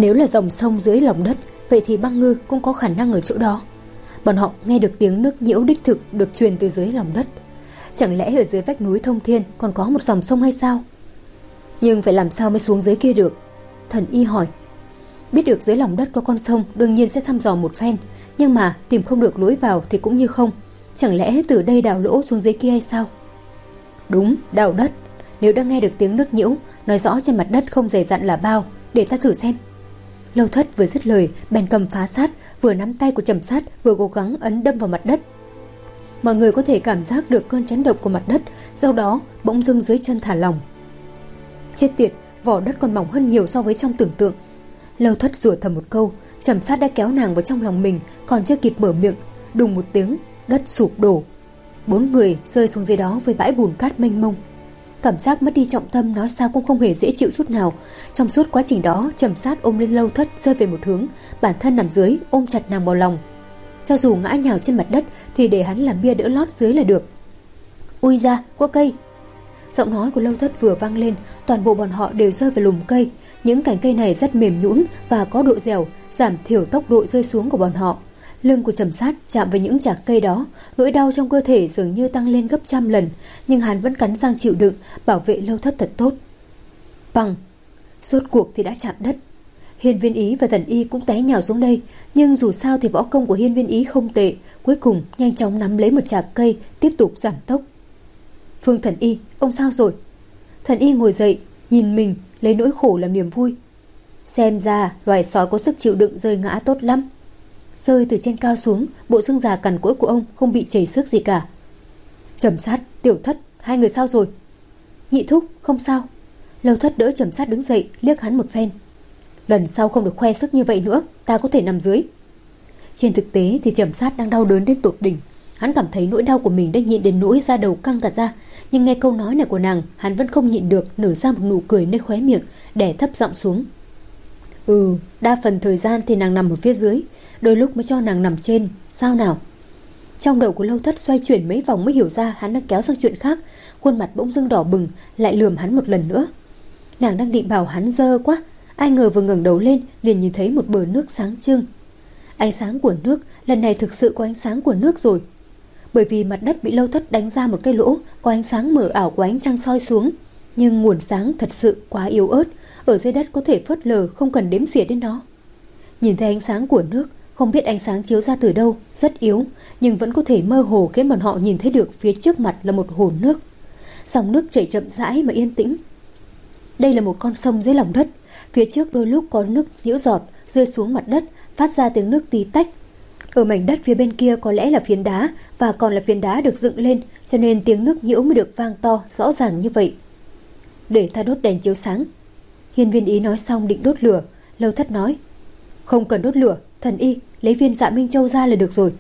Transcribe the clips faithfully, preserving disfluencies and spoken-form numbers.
Nếu là dòng sông dưới lòng đất, vậy thì băng ngư cũng có khả năng ở chỗ đó. Bọn họ nghe được tiếng nước nhiễu đích thực được truyền từ dưới lòng đất. Chẳng lẽ ở dưới vách núi thông thiên còn có một dòng sông hay sao? Nhưng phải làm sao mới xuống dưới kia được? Thần y hỏi. Biết được dưới lòng đất có con sông, đương nhiên sẽ thăm dò một phen, nhưng mà tìm không được lối vào thì cũng như không. Chẳng lẽ từ đây đào lỗ xuống dưới kia hay sao? Đúng, đào đất. Nếu đã nghe được tiếng nước nhiễu, nói rõ trên mặt đất không dày dặn là bao. Để ta thử xem. Lâu Thất vừa dứt lời, bèn cầm phá sát, vừa nắm tay của Trầm Sát, vừa cố gắng ấn đâm vào mặt đất. Mọi người có thể cảm giác được cơn chấn động của mặt đất, sau đó bỗng dưng dưới chân thả lỏng. Chết tiệt, vỏ đất còn mỏng hơn nhiều so với trong tưởng tượng. Lâu Thất rủa thầm một câu, Trầm Sát đã kéo nàng vào trong lòng mình, còn chưa kịp mở miệng, đùng một tiếng, đất sụp đổ. Bốn người rơi xuống dưới đó với bãi bùn cát mênh mông. Cảm giác mất đi trọng tâm nói sao cũng không hề dễ chịu chút nào. Trong suốt quá trình đó, Trầm Sát ôm lên Lâu Thất rơi về một hướng, bản thân nằm dưới ôm chặt nàng vào lòng. Cho dù ngã nhào trên mặt đất thì để hắn làm bia đỡ lót dưới là được. Ui ra, có cây. Giọng nói của Lâu Thất vừa vang lên, toàn bộ bọn họ đều rơi vào lùm cây. Những cành cây này rất mềm nhũn và có độ dẻo, giảm thiểu tốc độ rơi xuống của bọn họ. Lưng của Trầm Sát chạm với những chạc cây đó, nỗi đau trong cơ thể dường như tăng lên gấp trăm lần, nhưng hắn vẫn cắn răng chịu đựng, bảo vệ Lâu Thất thật tốt. Bằng, rốt cuộc thì đã chạm đất. Hiên Viên Ý và Thần Y cũng té nhào xuống đây, nhưng dù sao thì võ công của Hiên Viên Ý không tệ, cuối cùng nhanh chóng nắm lấy một chạc cây, tiếp tục giảm tốc. Phương Thần Y, ông sao rồi? Thần Y ngồi dậy, nhìn mình, lấy nỗi khổ làm niềm vui. Xem ra loài sói có sức chịu đựng rơi ngã tốt lắm. Rơi từ trên cao xuống, bộ xương già cằn cỗi của ông không bị chảy xước gì cả. Trầm Sát, Tiểu Thất, hai người sao rồi? Nhị thúc, không sao. Lâu Thất đỡ Trầm Sát đứng dậy, liếc hắn một phen. Lần sau không được khoe sức như vậy nữa, ta có thể nằm dưới. Trên thực tế thì Trầm Sát đang đau đớn đến tột đỉnh. Hắn cảm thấy nỗi đau của mình đã nhịn đến nỗi da đầu căng cả ra, nhưng nghe câu nói này của nàng, hắn vẫn không nhịn được nở ra một nụ cười nơi khóe miệng, đè thấp giọng xuống. Ừ, đa phần thời gian thì nàng nằm ở phía dưới, đôi lúc mới cho nàng nằm trên, sao nào? Trong đầu của Lâu Thất xoay chuyển mấy vòng mới hiểu ra hắn đang kéo sang chuyện khác, khuôn mặt bỗng dưng đỏ bừng, lại lườm hắn một lần nữa. Nàng đang định bảo hắn dơ quá, ai ngờ vừa ngẩng đầu lên liền nhìn thấy một bờ nước sáng trưng. Ánh sáng của nước, lần này thực sự có ánh sáng của nước rồi. Bởi vì mặt đất bị Lâu Thất đánh ra một cái lỗ, có ánh sáng mờ ảo của ánh trăng soi xuống, nhưng nguồn sáng thật sự quá yếu ớt, ở dưới đất có thể phớt lờ, không cần đếm xỉa đến nó. Nhìn thấy ánh sáng của nước, không biết ánh sáng chiếu ra từ đâu, rất yếu, nhưng vẫn có thể mơ hồ khiến bọn họ nhìn thấy được phía trước mặt là một hồ nước. Dòng nước chảy chậm rãi mà yên tĩnh. Đây là một con sông dưới lòng đất, phía trước đôi lúc có nước giễu giọt rơi xuống mặt đất, phát ra tiếng nước tí tách. Ở mảnh đất phía bên kia có lẽ là phiến đá, và còn là phiến đá được dựng lên, cho nên tiếng nước nhiễu mới được vang to, rõ ràng như vậy. Để ta đốt đèn chiếu sáng. Hiên Viên Ý nói xong định đốt lửa. Lâu Thất nói, không cần đốt lửa, Thần Y lấy viên Dạ Minh Châu ra là được rồi.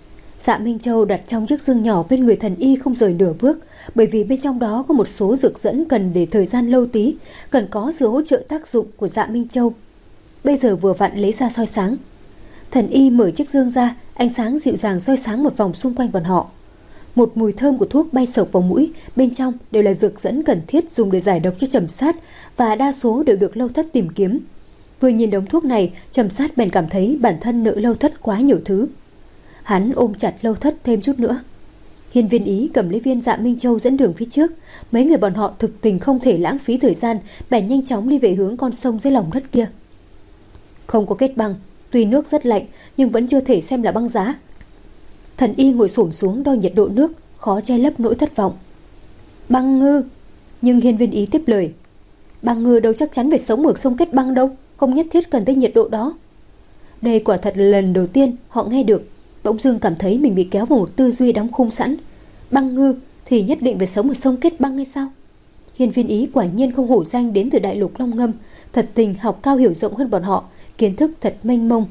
Dạ Minh Châu đặt trong chiếc dương nhỏ bên người Thần Y không rời nửa bước, bởi vì bên trong đó có một số dược dẫn cần để thời gian lâu tí, cần có sự hỗ trợ tác dụng của Dạ Minh Châu. Bây giờ vừa vặn lấy ra soi sáng. Thần Y mở chiếc dương ra, ánh sáng dịu dàng soi sáng một vòng xung quanh bọn họ. Một mùi thơm của thuốc bay sộc vào mũi, bên trong đều là dược dẫn cần thiết dùng để giải độc cho Trầm Sát, và đa số đều được Lâu Thất tìm kiếm. Vừa nhìn đống thuốc này, Trầm Sát bèn cảm thấy bản thân nợ Lâu Thất quá nhiều thứ. Hắn ôm chặt Lâu Thất thêm chút nữa. Hiên Viên Ý cầm lấy viên Dạ Minh Châu dẫn đường phía trước. Mấy người bọn họ thực tình không thể lãng phí thời gian, bèn nhanh chóng đi về hướng con sông dưới lòng đất kia. Không có kết băng, tuy nước rất lạnh nhưng vẫn chưa thể xem là băng giá. Thần Y ngồi xổm xuống đo nhiệt độ nước, khó che lấp nỗi thất vọng. Băng ngư. Nhưng Hiên Viên Ý tiếp lời, băng ngư đâu chắc chắn phải sống ở sông kết băng đâu, không nhất thiết cần tới nhiệt độ đó. Đây quả thật là lần đầu tiên họ nghe được. Bỗng dưng cảm thấy mình bị kéo vào một tư duy đóng khung sẵn. Băng ngư thì nhất định phải sống ở sông kết băng hay sao? Hiên Viên Ý quả nhiên không hổ danh đến từ đại lục Long Ngâm, thật tình học cao hiểu rộng hơn bọn họ, kiến thức thật mênh mông.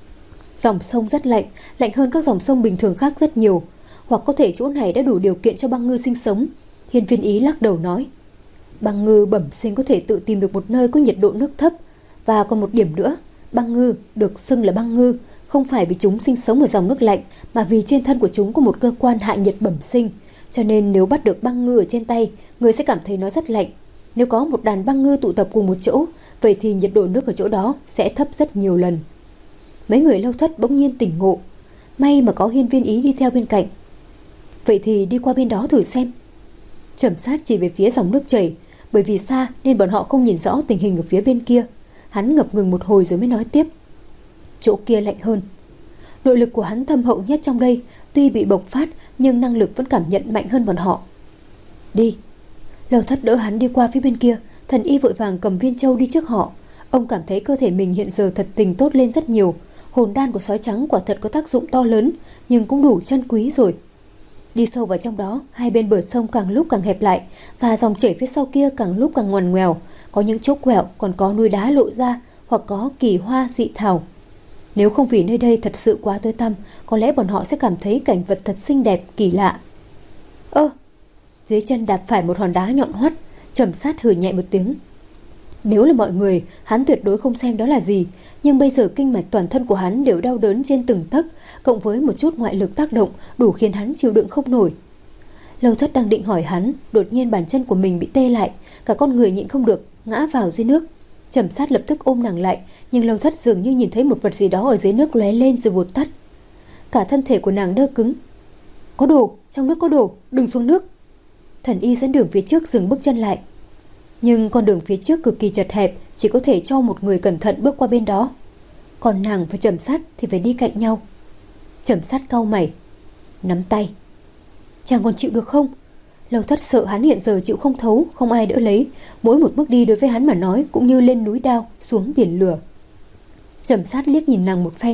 Dòng sông rất lạnh, lạnh hơn các dòng sông bình thường khác rất nhiều, hoặc có thể chỗ này đã đủ điều kiện cho băng ngư sinh sống. Hiên Viên Ý lắc đầu nói, băng ngư bẩm sinh có thể tự tìm được một nơi có nhiệt độ nước thấp, và còn một điểm nữa, băng ngư được xưng là băng ngư không phải vì chúng sinh sống ở dòng nước lạnh, mà vì trên thân của chúng có một cơ quan hạ nhiệt bẩm sinh, cho nên nếu bắt được băng ngư ở trên tay, người sẽ cảm thấy nó rất lạnh. Nếu có một đàn băng ngư tụ tập cùng một chỗ, vậy thì nhiệt độ nước ở chỗ đó sẽ thấp rất nhiều lần. Mấy người Lâu Thất bỗng nhiên tỉnh ngộ, may mà có Hiên Viên Ý đi theo bên cạnh. Vậy thì đi qua bên đó thử xem. Trầm Sát chỉ về phía dòng nước chảy, bởi vì xa nên bọn họ không nhìn rõ tình hình ở phía bên kia. Hắn ngập ngừng một hồi rồi mới nói tiếp. Chỗ kia lạnh hơn. Nội lực của hắn thâm hậu nhất trong đây, tuy bị bộc phát nhưng năng lực vẫn cảm nhận mạnh hơn bọn họ. Đi. Lâu Thất đỡ hắn đi qua phía bên kia. Thần Y vội vàng cầm viên châu đi trước họ. Ông cảm thấy cơ thể mình hiện giờ thật tình tốt lên rất nhiều. Hồn đan của sói trắng quả thật có tác dụng to lớn, nhưng cũng đủ chân quý rồi. Đi sâu vào trong đó, hai bên bờ sông càng lúc càng hẹp lại, và dòng chảy phía sau kia càng lúc càng ngoằn ngoèo. Có những chỗ quẹo còn có núi đá lộ ra, hoặc có kỳ hoa dị thảo. Nếu không vì nơi đây thật sự quá tối tăm, có lẽ bọn họ sẽ cảm thấy cảnh vật thật xinh đẹp, kỳ lạ. Ơ! Dưới chân đạp phải một hòn đá nhọn hoắt. Trầm Sát hừ nhẹ một tiếng. Nếu là mọi người, hắn tuyệt đối không xem đó là gì, nhưng bây giờ kinh mạch toàn thân của hắn đều đau đớn trên từng tấc, cộng với một chút ngoại lực tác động đủ khiến hắn chịu đựng không nổi. Lâu Thất đang định hỏi hắn, đột nhiên bàn chân của mình bị tê lại, cả con người nhịn không được ngã vào dưới nước. Trầm Sát lập tức ôm nàng lại, nhưng Lâu Thất dường như nhìn thấy một vật gì đó ở dưới nước lóe lên rồi vụt tắt. Cả thân thể của nàng đơ cứng. Có đồ, trong nước có đồ, đừng xuống nước. Thần Y dẫn đường phía trước dừng bước chân lại. Nhưng con đường phía trước cực kỳ chật hẹp, chỉ có thể cho một người cẩn thận bước qua bên đó. Còn nàng và Trầm Sát thì phải đi cạnh nhau. Trầm Sát cau mày, nắm tay. Chàng còn chịu được không? Lâu Thất sợ hắn hiện giờ chịu không thấu, không ai đỡ lấy. Mỗi một bước đi đối với hắn mà nói cũng như lên núi đao, xuống biển lửa. Trầm Sát liếc nhìn nàng một phen.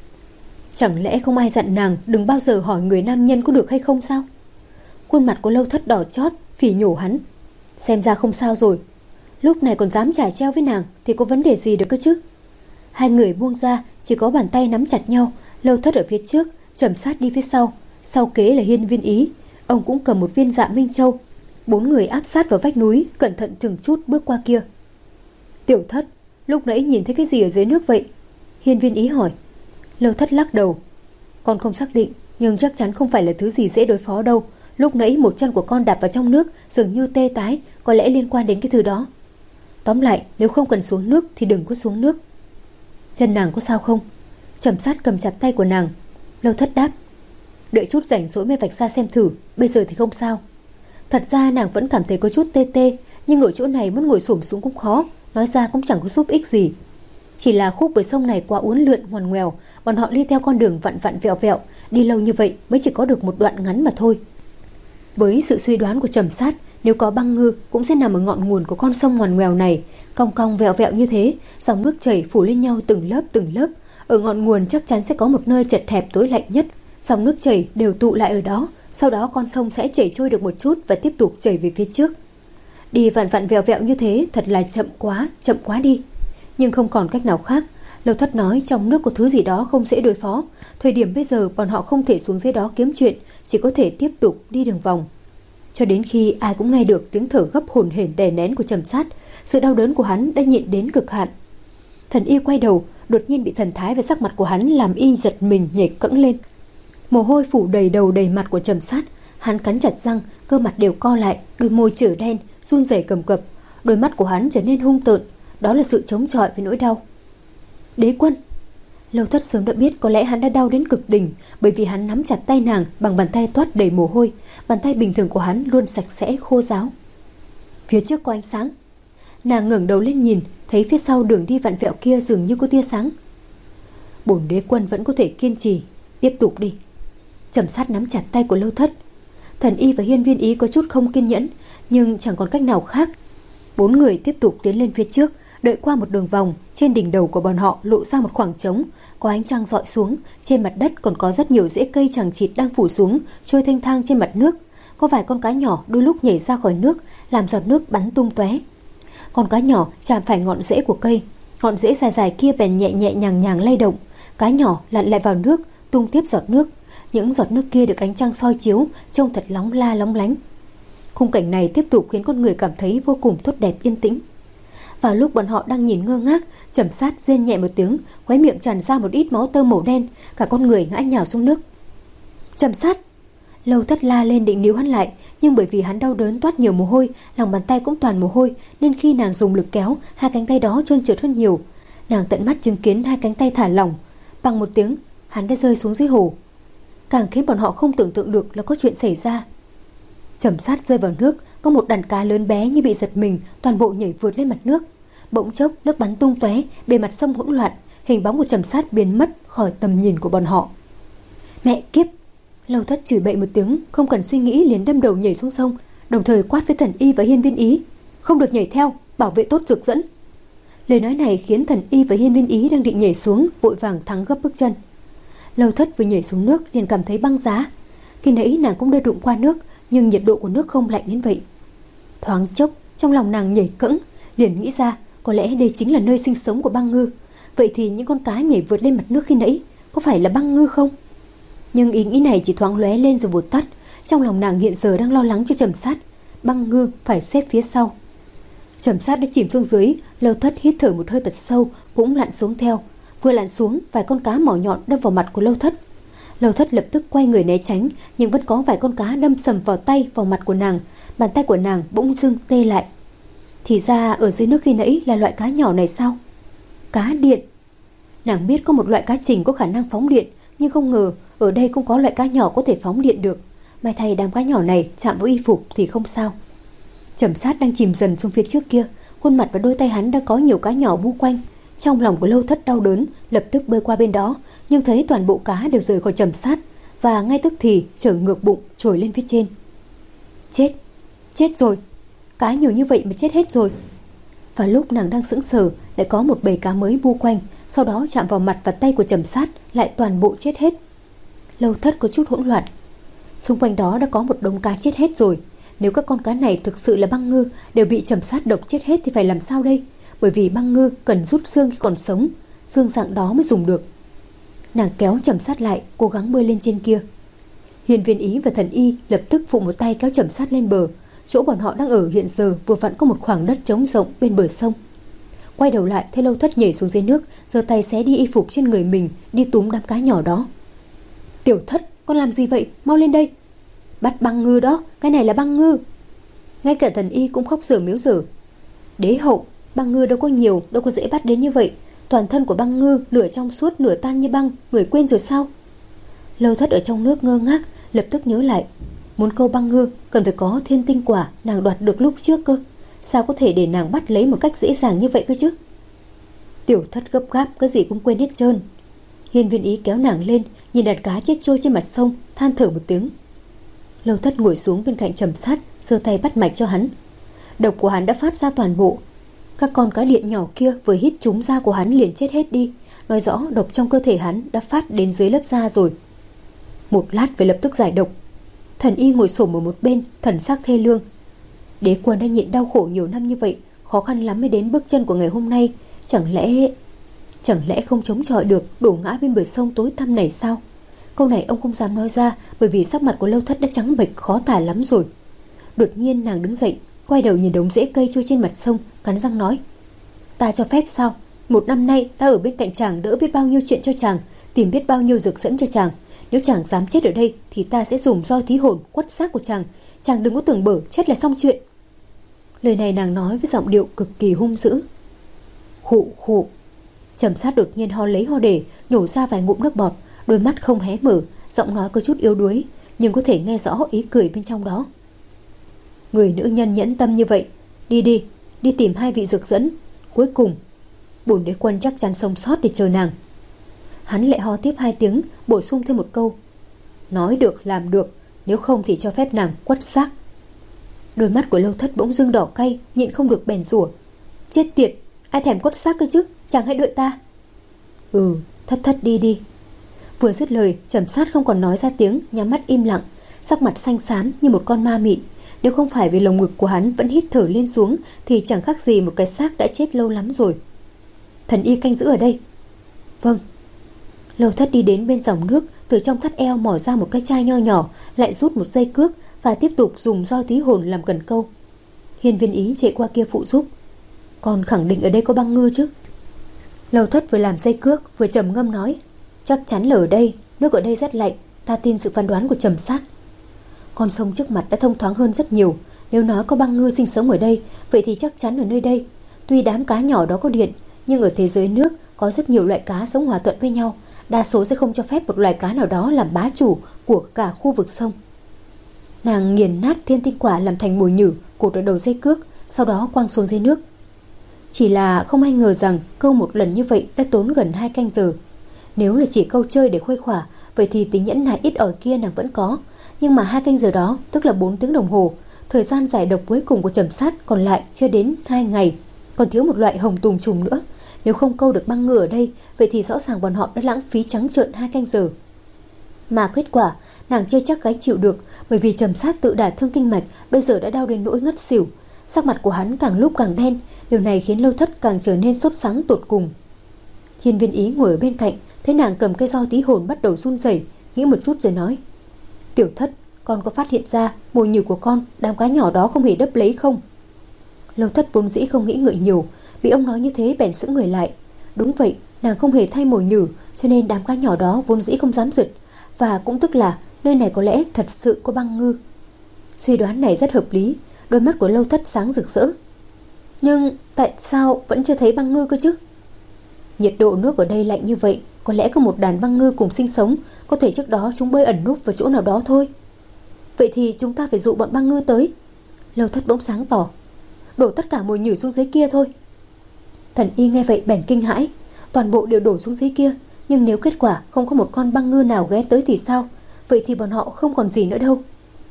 Chẳng lẽ không ai dặn nàng đừng bao giờ hỏi người nam nhân có được hay không sao? Khuôn mặt của Lâu Thất đỏ chót, phỉ nhổ hắn. Xem ra không sao rồi. Lúc này còn dám trải treo với nàng thì có vấn đề gì được cơ chứ? Hai người buông ra, chỉ có bàn tay nắm chặt nhau. Lâu Thất ở phía trước, Trầm Sát đi phía sau. Sau kế là Hiên Viên Ý, ông cũng cầm một viên Dạ Minh Châu. Bốn người áp sát vào vách núi, cẩn thận từng chút bước qua kia. Tiểu Thất, lúc nãy nhìn thấy cái gì ở dưới nước vậy? Hiên Viên Ý hỏi. Lâu Thất lắc đầu. Con không xác định, nhưng chắc chắn không phải là thứ gì dễ đối phó đâu. Lúc nãy một chân của con đạp vào trong nước, dường như tê tái, có lẽ liên quan đến cái thứ đó. Tóm lại, nếu không cần xuống nước thì đừng có xuống nước. Chân nàng có sao không? Trầm Sát cầm chặt tay của nàng. Lâu Thất đáp. Đợi chút rảnh rỗi mới vạch ra xem thử, bây giờ thì không sao. Thật ra nàng vẫn cảm thấy có chút tê tê, nhưng ở chỗ này muốn ngồi xổm xuống cũng khó, nói ra cũng chẳng có giúp ích gì. Chỉ là khúc bờ sông này quá uốn lượn ngoằn ngoèo, bọn họ đi theo con đường vặn vặn vẹo vẹo, đi lâu như vậy mới chỉ có được một đoạn ngắn mà thôi. Với sự suy đoán của Trầm Sát, nếu có băng ngư cũng sẽ nằm ở ngọn nguồn của con sông ngoằn ngoèo này, cong cong vẹo vẹo như thế, dòng nước chảy phủ lên nhau từng lớp từng lớp. Ở ngọn nguồn chắc chắn sẽ có một nơi chật hẹp tối lạnh nhất, dòng nước chảy đều tụ lại ở đó, sau đó con sông sẽ chảy trôi được một chút và tiếp tục chảy về phía trước. Đi vặn vặn vẹo vẹo như thế thật là chậm quá, chậm quá đi. Nhưng không còn cách nào khác. Lâu Thất nói trong nước có thứ gì đó không dễ đối phó. Thời điểm bây giờ bọn họ không thể xuống dưới đó kiếm chuyện, chỉ có thể tiếp tục đi đường vòng. Cho đến khi ai cũng nghe được tiếng thở gấp hổn hển đè nén của Trầm Sát, sự đau đớn của hắn đã nhịn đến cực hạn. Thần Y quay đầu, đột nhiên bị thần thái và sắc mặt của hắn làm y giật mình nhảy cẫng lên. Mồ hôi phủ đầy đầu đầy mặt của Trầm Sát, hắn cắn chặt răng, cơ mặt đều co lại, đôi môi trở đen, run rẩy cầm cập, đôi mắt của hắn trở nên hung tợn, đó là sự chống chọi với nỗi đau. Đế Quân. Lâu Thất sớm đã biết có lẽ hắn đã đau đến cực đỉnh, bởi vì hắn nắm chặt tay nàng bằng bàn tay toát đầy mồ hôi, bàn tay bình thường của hắn luôn sạch sẽ khô ráo. Phía trước có ánh sáng. Nàng ngẩng đầu lên nhìn, thấy phía sau đường đi vặn vẹo kia dường như có tia sáng. Bổn Đế Quân vẫn có thể kiên trì, tiếp tục đi. Trầm Sát nắm chặt tay của Lâu Thất. Thần Y và Hiên Viên Ý có chút không kiên nhẫn, nhưng chẳng còn cách nào khác. Bốn người tiếp tục tiến lên phía trước. Đợi qua một đường vòng, trên đỉnh đầu của bọn họ lộ ra một khoảng trống, có ánh trăng rọi xuống, trên mặt đất còn có rất nhiều rễ cây chằng chịt đang phủ xuống, trôi thanh thang trên mặt nước. Có vài con cá nhỏ đôi lúc nhảy ra khỏi nước, làm giọt nước bắn tung tóe. Con cá nhỏ chạm phải ngọn rễ của cây, ngọn rễ dài dài kia bèn nhẹ nhẹ nhàng nhàng lay động, cá nhỏ lặn lại vào nước, tung tiếp giọt nước. Những giọt nước kia được ánh trăng soi chiếu, trông thật lóng la lóng lánh. Khung cảnh này tiếp tục khiến con người cảm thấy vô cùng tốt đẹp yên tĩnh. Vào lúc bọn họ đang nhìn ngơ ngác, Trầm Sát rên nhẹ một tiếng, khóe miệng tràn ra một ít máu tơ màu đen, cả con người ngã nhào xuống nước. Trầm Sát! Lâu Thất la lên định níu hắn lại, nhưng bởi vì hắn đau đớn toát nhiều mồ hôi, lòng bàn tay cũng toàn mồ hôi, nên khi nàng dùng lực kéo, hai cánh tay đó trơn trượt hơn nhiều. Nàng tận mắt chứng kiến hai cánh tay thả lỏng, bằng một tiếng, hắn đã rơi xuống dưới hồ. Càng khiến bọn họ không tưởng tượng được là có chuyện xảy ra. Trầm Sát rơi vào nước, có một đàn cá lớn bé như bị giật mình, toàn bộ nhảy vượt lên mặt nước. Bỗng chốc nước bắn tung tóe, bề mặt sông hỗn loạn, hình bóng của Trầm Sát biến mất khỏi tầm nhìn của bọn họ. Mẹ kiếp! Lâu Thất chửi bậy một tiếng, không cần suy nghĩ liền đâm đầu nhảy xuống sông, đồng thời quát với Thần Y và Hiên Viên Ý, không được nhảy theo, bảo vệ tốt dược dẫn. Lời nói này khiến Thần Y và Hiên Viên Ý đang định nhảy xuống vội vàng thắng gấp bước chân. Lâu Thất vừa nhảy xuống nước liền cảm thấy băng giá. Khi nãy nàng cũng đã đụng qua nước, nhưng nhiệt độ của nước không lạnh đến vậy. Thoáng chốc trong lòng nàng nhảy cẫng, liền nghĩ ra có lẽ đây chính là nơi sinh sống của băng ngư. Vậy thì những con cá nhảy vượt lên mặt nước khi nãy có phải là băng ngư không? Nhưng ý nghĩ này chỉ thoáng lóe lên rồi vụt tắt. Trong lòng nàng hiện giờ đang lo lắng cho Trầm Sát. Băng ngư phải xếp phía sau. Trầm Sát đã chìm xuống dưới. Lâu Thất hít thở một hơi thật sâu, cũng lặn xuống theo. Vừa lặn xuống, vài con cá mỏ nhọn đâm vào mặt của Lâu Thất. Lâu Thất lập tức quay người né tránh, nhưng vẫn có vài con cá đâm sầm vào tay, vào mặt của nàng. Bàn tay của nàng bỗng dưng tê lại. Thì ra ở dưới nước khi nãy là loại cá nhỏ này sao? Cá điện. Nàng biết có một loại cá trình có khả năng phóng điện, nhưng không ngờ ở đây cũng có loại cá nhỏ có thể phóng điện được. May thay đám cá nhỏ này chạm vào y phục thì không sao. Trầm Sát đang chìm dần xuống phía trước kia, khuôn mặt và đôi tay hắn đang có nhiều cá nhỏ bu quanh. Trong lòng của Lâu Thất đau đớn, lập tức bơi qua bên đó, nhưng thấy toàn bộ cá đều rời khỏi Trầm Sát, và ngay tức thì trở ngược bụng trồi lên phía trên. Chết, chết rồi, cá nhiều như vậy mà chết hết rồi. Và lúc nàng đang sững sờ, lại có một bầy cá mới bu quanh, sau đó chạm vào mặt và tay của Trầm Sát, lại toàn bộ chết hết. Lâu Thất có chút hỗn loạn. Xung quanh đó đã có một đống cá chết hết rồi. Nếu các con cá này thực sự là băng ngư, đều bị Trầm Sát độc chết hết thì phải làm sao đây? Bởi vì băng ngư cần rút xương khi còn sống, xương dạng đó mới dùng được. Nàng kéo Trầm Sát lại, cố gắng bơi lên trên kia. Hiên Viên Ý và Thần Y lập tức phụ một tay kéo Trầm Sát lên bờ. Chỗ bọn họ đang ở hiện giờ vừa vặn có một khoảng đất trống rộng bên bờ sông. Quay đầu lại thấy Lâu Thất nhảy xuống dưới nước, giơ tay xé đi y phục trên người mình, đi túm đám cá nhỏ đó. Tiểu Thất, con làm gì vậy? Mau lên đây. Bắt băng ngư đó, cái này là băng ngư. Ngay cả Thần Y cũng khóc dở miếu dở. Đế hậu, băng ngư đâu có nhiều, đâu có dễ bắt đến như vậy. Toàn thân của băng ngư nửa trong suốt nửa tan như băng, người quên rồi sao? Lâu Thất ở trong nước ngơ ngác, lập tức nhớ lại. Muốn câu băng ngư cần phải có thiên tinh quả nàng đoạt được lúc trước cơ. Sao có thể để nàng bắt lấy một cách dễ dàng như vậy cơ chứ? Tiểu Thất gấp gáp, cái gì cũng quên hết trơn. Hiên Viên Ý kéo nàng lên, nhìn đàn cá chết trôi trên mặt sông, than thở một tiếng. Lâu Thất ngồi xuống bên cạnh Trầm Sát, giơ tay bắt mạch cho hắn. Độc của hắn đã phát ra toàn bộ. Các con cá điện nhỏ kia vừa hít trúng da của hắn liền chết hết đi, nói rõ độc trong cơ thể hắn đã phát đến dưới lớp da rồi. Một lát phải lập tức giải độc. Thần Y ngồi xổm ở một bên, thần sắc thê lương. Đế quân đã nhịn đau khổ nhiều năm như vậy, khó khăn lắm mới đến bước chân của ngày hôm nay. Chẳng lẽ Chẳng lẽ không chống chọi được, đổ ngã bên bờ sông tối tăm này sao? Câu này ông không dám nói ra, bởi vì sắc mặt của Lâu Thất đã trắng bệch khó tả lắm rồi. Đột nhiên nàng đứng dậy, quay đầu nhìn đống rễ cây trôi trên mặt sông, cắn răng nói: Ta cho phép sao? Một năm nay ta ở bên cạnh chàng đỡ biết bao nhiêu chuyện cho chàng, tìm biết bao nhiêu dược dẫn cho chàng. Nếu chàng dám chết ở đây thì ta sẽ dùng roi thí hồn quất xác của chàng. Chàng đừng có tưởng bở chết là xong chuyện. Lời này nàng nói với giọng điệu cực kỳ hung dữ. Khụ khụ. Trầm Sát đột nhiên ho lấy ho để, nhổ ra vài ngụm nước bọt, đôi mắt không hé mở, giọng nói có chút yếu đuối, nhưng có thể nghe rõ ý cười bên trong đó. Người nữ nhân nhẫn tâm như vậy, đi đi, đi tìm hai vị dược dẫn. Cuối cùng bổn đế quân chắc chắn sống sót để chờ nàng. Hắn lại ho tiếp hai tiếng, bổ sung thêm một câu: Nói được làm được, nếu không thì cho phép nàng quất xác. Đôi mắt của Lâu Thất bỗng dưng đỏ cay, nhịn không được bèn rủa: Chết tiệt, ai thèm quất xác cơ chứ, chàng hãy đợi ta. Ừ, Thất Thất đi đi. Vừa dứt lời, Trầm Sát không còn nói ra tiếng, nhắm mắt im lặng, sắc mặt xanh xám như một con ma mị. Nếu không phải vì lồng ngực của hắn vẫn hít thở lên xuống thì chẳng khác gì một cái xác đã chết lâu lắm rồi. Thần Y canh giữ ở đây. Vâng. Lâu Thất đi đến bên dòng nước, từ trong thắt eo mỏ ra một cái chai nho nhỏ, lại rút một dây cước và tiếp tục dùng roi tí hồn làm cần câu. Hiên Viên Ý chạy qua kia phụ giúp. Còn khẳng định ở đây có băng ngư chứ? Lâu Thất vừa làm dây cước vừa trầm ngâm nói: Chắc chắn là ở đây, nước ở đây rất lạnh, ta tin sự phán đoán của Trầm Sát. Con sông trước mặt đã thông thoáng hơn rất nhiều. Nếu nói có băng ngư sinh sống ở đây, vậy thì chắc chắn ở nơi đây. Tuy đám cá nhỏ đó có điện, nhưng ở thế giới nước có rất nhiều loại cá sống hòa thuận với nhau. Đa số sẽ không cho phép một loài cá nào đó làm bá chủ của cả khu vực sông. Nàng nghiền nát thiên tinh quả làm thành mồi nhử, cột ở đầu dây cước, sau đó quăng xuống dưới nước. Chỉ là không ai ngờ rằng câu một lần như vậy đã tốn gần hai canh giờ. Nếu là chỉ câu chơi để khuây khỏa, vậy thì tính nhẫn nại ít ỏi kia nàng vẫn có. Nhưng mà hai canh giờ đó tức là bốn tiếng đồng hồ. Thời gian giải độc cuối cùng của Trầm Sát còn lại chưa đến hai ngày. Còn thiếu một loại hồng tùng trùng nữa. Nếu không câu được băng ngư ở đây, vậy thì rõ ràng bọn họ đã lãng phí trắng trợn hai canh giờ. Mà kết quả nàng chưa chắc gánh chịu được, bởi vì Trầm Sát tự đả thương kinh mạch, bây giờ đã đau đến nỗi ngất xỉu. Sắc mặt của hắn càng lúc càng đen. Điều này khiến Lâu Thất càng trở nên sốt sắng tột cùng. Hiên Viên Ý ngồi ở bên cạnh, thấy nàng cầm cây roi tí hồn bắt đầu run rẩy, nghĩ một chút rồi nói: Tiểu Thất, con có phát hiện ra mồi nhử của con đám cá nhỏ đó không hề đấp lấy không? Lâu Thất vốn dĩ không nghĩ ngợi nhiều, bị ông nói như thế bèn sững người lại. Đúng vậy, nàng không hề thay mồi nhử, cho nên đám cá nhỏ đó vốn dĩ không dám giật. Và cũng tức là nơi này có lẽ thật sự có băng ngư. Suy đoán này rất hợp lý. Đôi mắt của Lâu Thất sáng rực rỡ. Nhưng tại sao vẫn chưa thấy băng ngư cơ chứ? Nhiệt độ nước ở đây lạnh như vậy, có lẽ có một đàn băng ngư cùng sinh sống. Có thể trước đó chúng bơi ẩn núp vào chỗ nào đó thôi. Vậy thì chúng ta phải dụ bọn băng ngư tới. Lâu Thất bỗng sáng tỏ: Đổ tất cả mồi nhử xuống dưới kia thôi. Thần Y nghe vậy bèn kinh hãi. Toàn bộ đều đổ xuống dưới kia. Nhưng nếu kết quả không có một con băng ngư nào ghé tới thì sao? Vậy thì bọn họ không còn gì nữa đâu.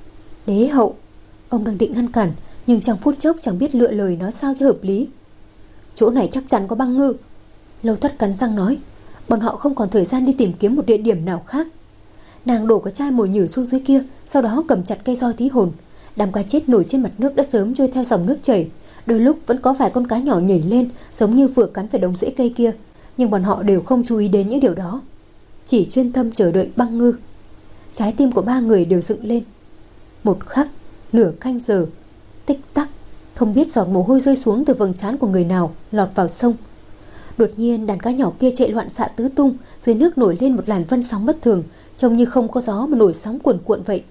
Đế hậu, ông đang định ngăn cản, nhưng trong phút chốc chẳng biết lựa lời nói sao cho hợp lý. Chỗ này chắc chắn có băng ngư. Lâu Thất cắn răng nói. Bọn họ không còn thời gian đi tìm kiếm một địa điểm nào khác. Nàng đổ cái chai mồi nhử xuống dưới kia, sau đó cầm chặt cây roi tí hồn. Đám cá chết nổi trên mặt nước đã sớm trôi theo dòng nước chảy. Đôi lúc vẫn có vài con cá nhỏ nhảy lên, giống như vừa cắn phải đống rễ cây kia. Nhưng bọn họ đều không chú ý đến những điều đó, chỉ chuyên tâm chờ đợi băng ngư. Trái tim của ba người đều dựng lên. Một khắc, nửa canh giờ, tích tắc, không biết giọt mồ hôi rơi xuống từ vầng trán của người nào lọt vào sông. Đột nhiên đàn cá nhỏ kia chạy loạn xạ tứ tung, dưới nước nổi lên một làn vân sóng bất thường, trông như không có gió mà nổi sóng cuồn cuộn vậy.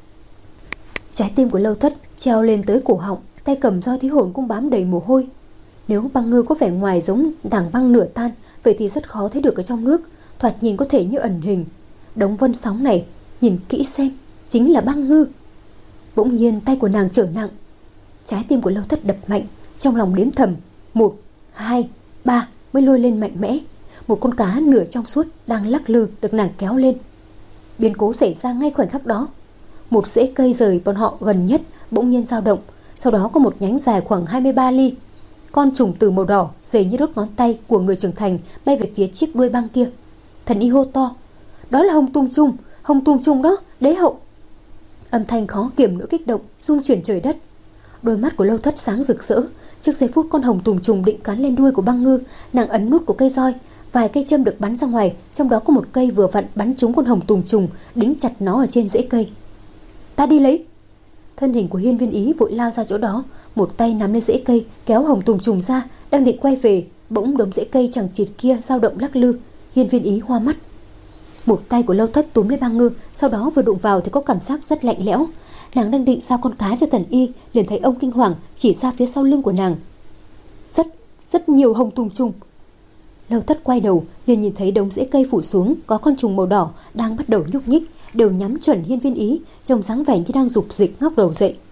Trái tim của Lâu Thất treo lên tới cổ họng, tay cầm roi tí hồn cũng bám đầy mồ hôi. Nếu băng ngư có vẻ ngoài giống tảng băng nửa tan, vậy thì rất khó thấy được ở trong nước, thoạt nhìn có thể như ẩn hình. Đống vân sóng này, nhìn kỹ xem, chính là băng ngư. Bỗng nhiên tay của nàng trở nặng. Trái tim của Lâu Thất đập mạnh, trong lòng đếm thầm: Một, hai, ba, mới lôi lên mạnh mẽ. Một con cá nửa trong suốt đang lắc lư được nàng kéo lên. Biến cố xảy ra ngay khoảnh khắc đó. Một rễ cây rời bọn họ gần nhất bỗng nhiên dao động, sau đó có một nhánh dài khoảng hai mươi ba ly. Con trùng tử màu đỏ dày như đốt ngón tay của người trưởng thành bay về phía chiếc đuôi băng kia. Thần Y hô to: Đó là hồng tung trùng, hồng tung trùng đó, đế hậu. Âm thanh khó kiềm nỗi kích động rung chuyển trời đất. Đôi mắt của Lâu Thất sáng rực rỡ. Trước giây phút con hồng tùng trùng định cắn lên đuôi của băng ngư, nàng ấn nút của cây roi, vài cây châm được bắn ra ngoài, trong đó có một cây vừa vặn bắn trúng con hồng tùng trùng, đính chặt nó ở trên rễ cây. Ta đi lấy. Thân hình của Hiên Viên Ý vội lao ra chỗ đó, một tay nắm lên rễ cây kéo hồng tùng trùng ra, đang định quay về, bỗng đống rễ cây chẳng chịt kia dao động lắc lư. Hiên Viên Ý hoa mắt. Một tay của Lâu Thất túm lấy băng ngư, sau đó vừa đụng vào thì có cảm giác rất lạnh lẽo. Nàng đang định giao con cá cho Thần Y, liền thấy ông kinh hoàng chỉ ra phía sau lưng của nàng. Rất, rất nhiều hồng tùng trùng. Lâu Thất quay đầu, liền nhìn thấy đống rễ cây phủ xuống, có con trùng màu đỏ đang bắt đầu nhúc nhích, đều nhắm chuẩn Hiên Viên Ý, trông dáng vẻ như đang dục dịch ngóc đầu dậy.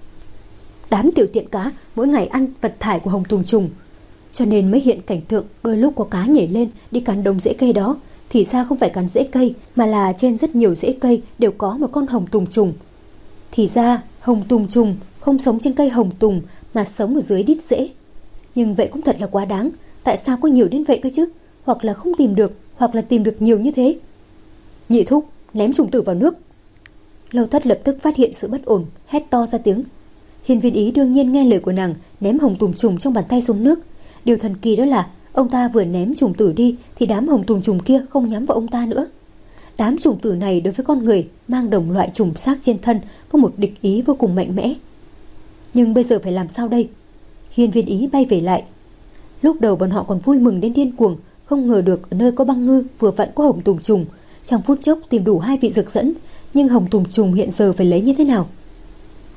Đám tiểu tiện cá mỗi ngày ăn vật thải của hồng tùng trùng, cho nên mới hiện cảnh tượng đôi lúc có cá nhảy lên đi cắn đống rễ cây đó. Thì ra không phải cắn rễ cây, mà là trên rất nhiều rễ cây đều có một con hồng tùng trùng. Thì ra hồng tùng trùng không sống trên cây hồng tùng, mà sống ở dưới đít rễ. Nhưng vậy cũng thật là quá đáng. Tại sao có nhiều đến vậy cơ chứ? Hoặc là không tìm được, hoặc là tìm được nhiều như thế. Nhị thúc, ném trùng tử vào nước. Lâu Thất lập tức phát hiện sự bất ổn, hét to ra tiếng. Hiên Viên Ý đương nhiên nghe lời của nàng, ném hồng tùng trùng trong bàn tay xuống nước. Điều thần kỳ đó là ông ta vừa ném trùng tử đi thì đám hồng tùng trùng kia không nhắm vào ông ta nữa. Đám trùng tử này đối với con người mang đồng loại trùng xác trên thân có một địch ý vô cùng mạnh mẽ. Nhưng bây giờ phải làm sao đây? Hiên Viên Ý bay về lại. Lúc đầu bọn họ còn vui mừng đến điên cuồng, không ngờ được ở nơi có băng ngư vừa vặn có hồng tùng trùng, trong phút chốc tìm đủ hai vị dược dẫn. Nhưng hồng tùng trùng hiện giờ phải lấy như thế nào?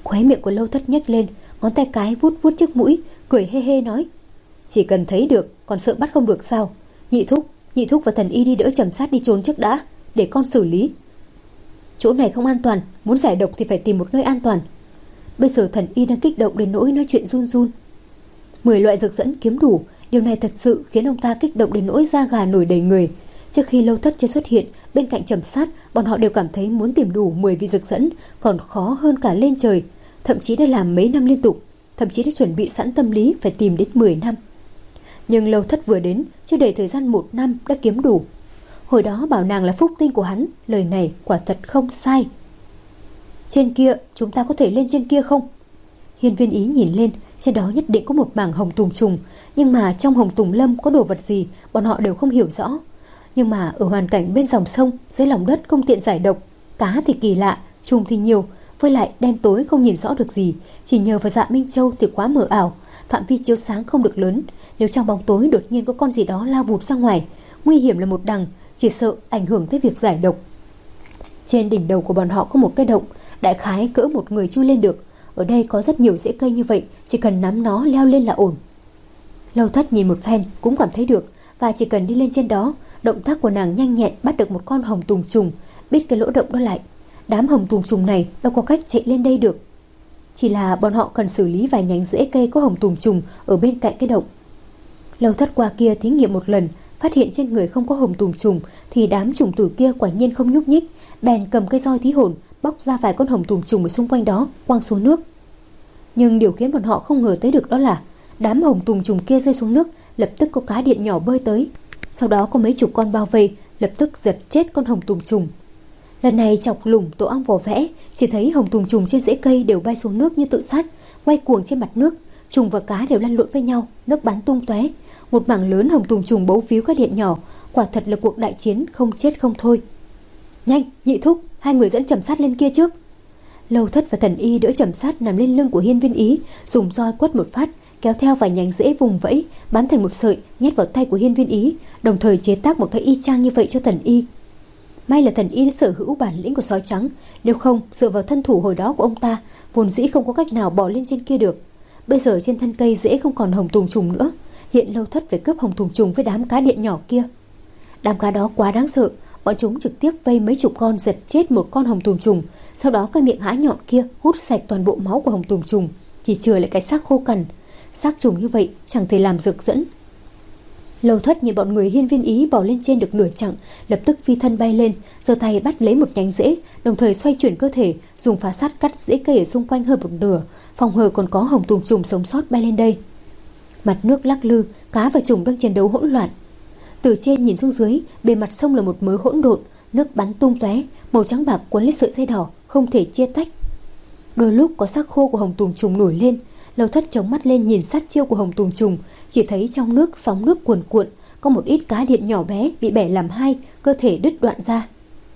Khóe miệng của Lâu Thất nhếch lên, ngón tay cái vuốt vuốt trước mũi, cười hê hê nói: Chỉ cần thấy được, còn sợ bắt không được sao? Nhị thúc, nhị thúc và thần y đi đỡ Trầm Sát đi trốn trước đã, để con xử lý. Chỗ này không an toàn, muốn giải độc thì phải tìm một nơi an toàn. Bây giờ thần y đang kích động đến nỗi nói chuyện run run. Mười loại dược dẫn kiếm đủ, điều này thật sự khiến ông ta kích động đến nỗi da gà nổi đầy người. Trước khi Lâu Thất chưa xuất hiện, bên cạnh Trầm Sát, bọn họ đều cảm thấy muốn tìm đủ mười vị dược dẫn còn khó hơn cả lên trời, thậm chí đã làm mấy năm liên tục, thậm chí đã chuẩn bị sẵn tâm lý phải tìm đến mười năm. Nhưng Lâu Thất vừa đến, chưa đầy thời gian một năm đã kiếm đủ. Hồi đó bảo nàng là phúc tinh của hắn, lời này quả thật không sai. Trên kia, chúng ta có thể lên trên kia không? Hiên Viên Ý nhìn lên, trên đó nhất định có một mảng hồng tùng trùng, nhưng mà trong hồng tùng lâm có đồ vật gì, bọn họ đều không hiểu rõ. Nhưng mà ở hoàn cảnh bên dòng sông, dưới lòng đất không tiện giải độc, cá thì kỳ lạ, trùng thì nhiều, với lại đen tối không nhìn rõ được gì, chỉ nhờ vào Dạ Minh Châu thì quá mờ ảo, phạm vi chiếu sáng không được lớn. Nếu trong bóng tối đột nhiên có con gì đó lao vụt ra ngoài, nguy hiểm là một đằng, chỉ sợ ảnh hưởng tới việc giải độc. Trên đỉnh đầu của bọn họ có một cái động, đại khái cỡ một người chui lên được. Ở đây có rất nhiều rễ cây như vậy, chỉ cần nắm nó leo lên là ổn. Lâu Thất nhìn một phen cũng cảm thấy được, và chỉ cần đi lên trên đó, động tác của nàng nhanh nhẹn bắt được một con hồng tùng trùng, bít cái lỗ động đó lại. Đám hồng tùng trùng này đâu có cách chạy lên đây được. Chỉ là bọn họ cần xử lý vài nhánh rễ cây có hồng tùng trùng ở bên cạnh cái động. Lâu Thất qua kia thí nghiệm một lần, phát hiện trên người không có hồng tùng trùng, thì đám trùng tử kia quả nhiên không nhúc nhích, bèn cầm cây roi thí hồn bóc ra vài con hồng tùng trùng ở xung quanh đó quăng xuống nước. Nhưng điều khiến bọn họ không ngờ tới được đó là đám hồng tùng trùng kia rơi xuống nước, lập tức có cá điện nhỏ bơi tới, sau đó có mấy chục con bao vây, lập tức giật chết con hồng tùng trùng. Lần này chọc lủng tổ ong vò vẽ, chỉ thấy hồng tùng trùng trên rễ cây đều bay xuống nước như tự sát, quay cuồng trên mặt nước, trùng và cá đều lăn lộn với nhau, nước bắn tung tóe. Một mảng lớn hồng tùng trùng bấu víu các điện nhỏ, quả thật là cuộc đại chiến không chết không thôi. Nhanh, nhị thúc, hai người dẫn Trầm Sát lên kia trước. Lâu Thất và thần y đỡ Trầm Sát nằm lên lưng của Hiên Viên Ý, dùng roi quất một phát, kéo theo vài nhánh rễ vùng vẫy, bám thành một sợi, nhét vào tay của Hiên Viên Ý, đồng thời chế tác một cái y chang như vậy cho thần y. May là thần y đã sở hữu bản lĩnh của sói trắng, nếu không dựa vào thân thủ hồi đó của ông ta, vốn dĩ không có cách nào bò lên trên kia được. Bây giờ trên thân cây rễ không còn hồng tùng trùng nữa, hiện Lâu Thất phải cướp hồng tùng trùng với đám cá điện nhỏ kia. Đám cá đó quá đáng sợ, bọn chúng trực tiếp vây mấy chục con giật chết một con hồng tùng trùng, sau đó cái miệng há nhọn kia hút sạch toàn bộ máu của hồng tùng trùng, chỉ chừa lại cái xác khô cằn. Xác trùng như vậy chẳng thể làm dược dẫn. Lâu Thất nhìn bọn người Hiên Viên Ý bò lên trên được nửa chặng, lập tức phi thân bay lên, giơ tay bắt lấy một nhánh rễ, đồng thời xoay chuyển cơ thể, dùng phá sát cắt rễ cây ở xung quanh hơn một nửa, phòng hờ còn có hồng tùng trùng sống sót bay lên đây. Mặt nước lắc lư, cá và trùng đang chiến đấu hỗn loạn. Từ trên nhìn xuống dưới, bề mặt sông là một mớ hỗn độn, nước bắn tung tóe, màu trắng bạc cuốn lên sợi dây đỏ, không thể chia tách. Đôi lúc có xác khô của hồng tùng trùng nổi lên. Lâu Thất chống mắt lên nhìn sát chiêu của hồng tùng trùng, chỉ thấy trong nước sóng nước cuồn cuộn, có một ít cá điện nhỏ bé bị bẻ làm hai, cơ thể đứt đoạn ra.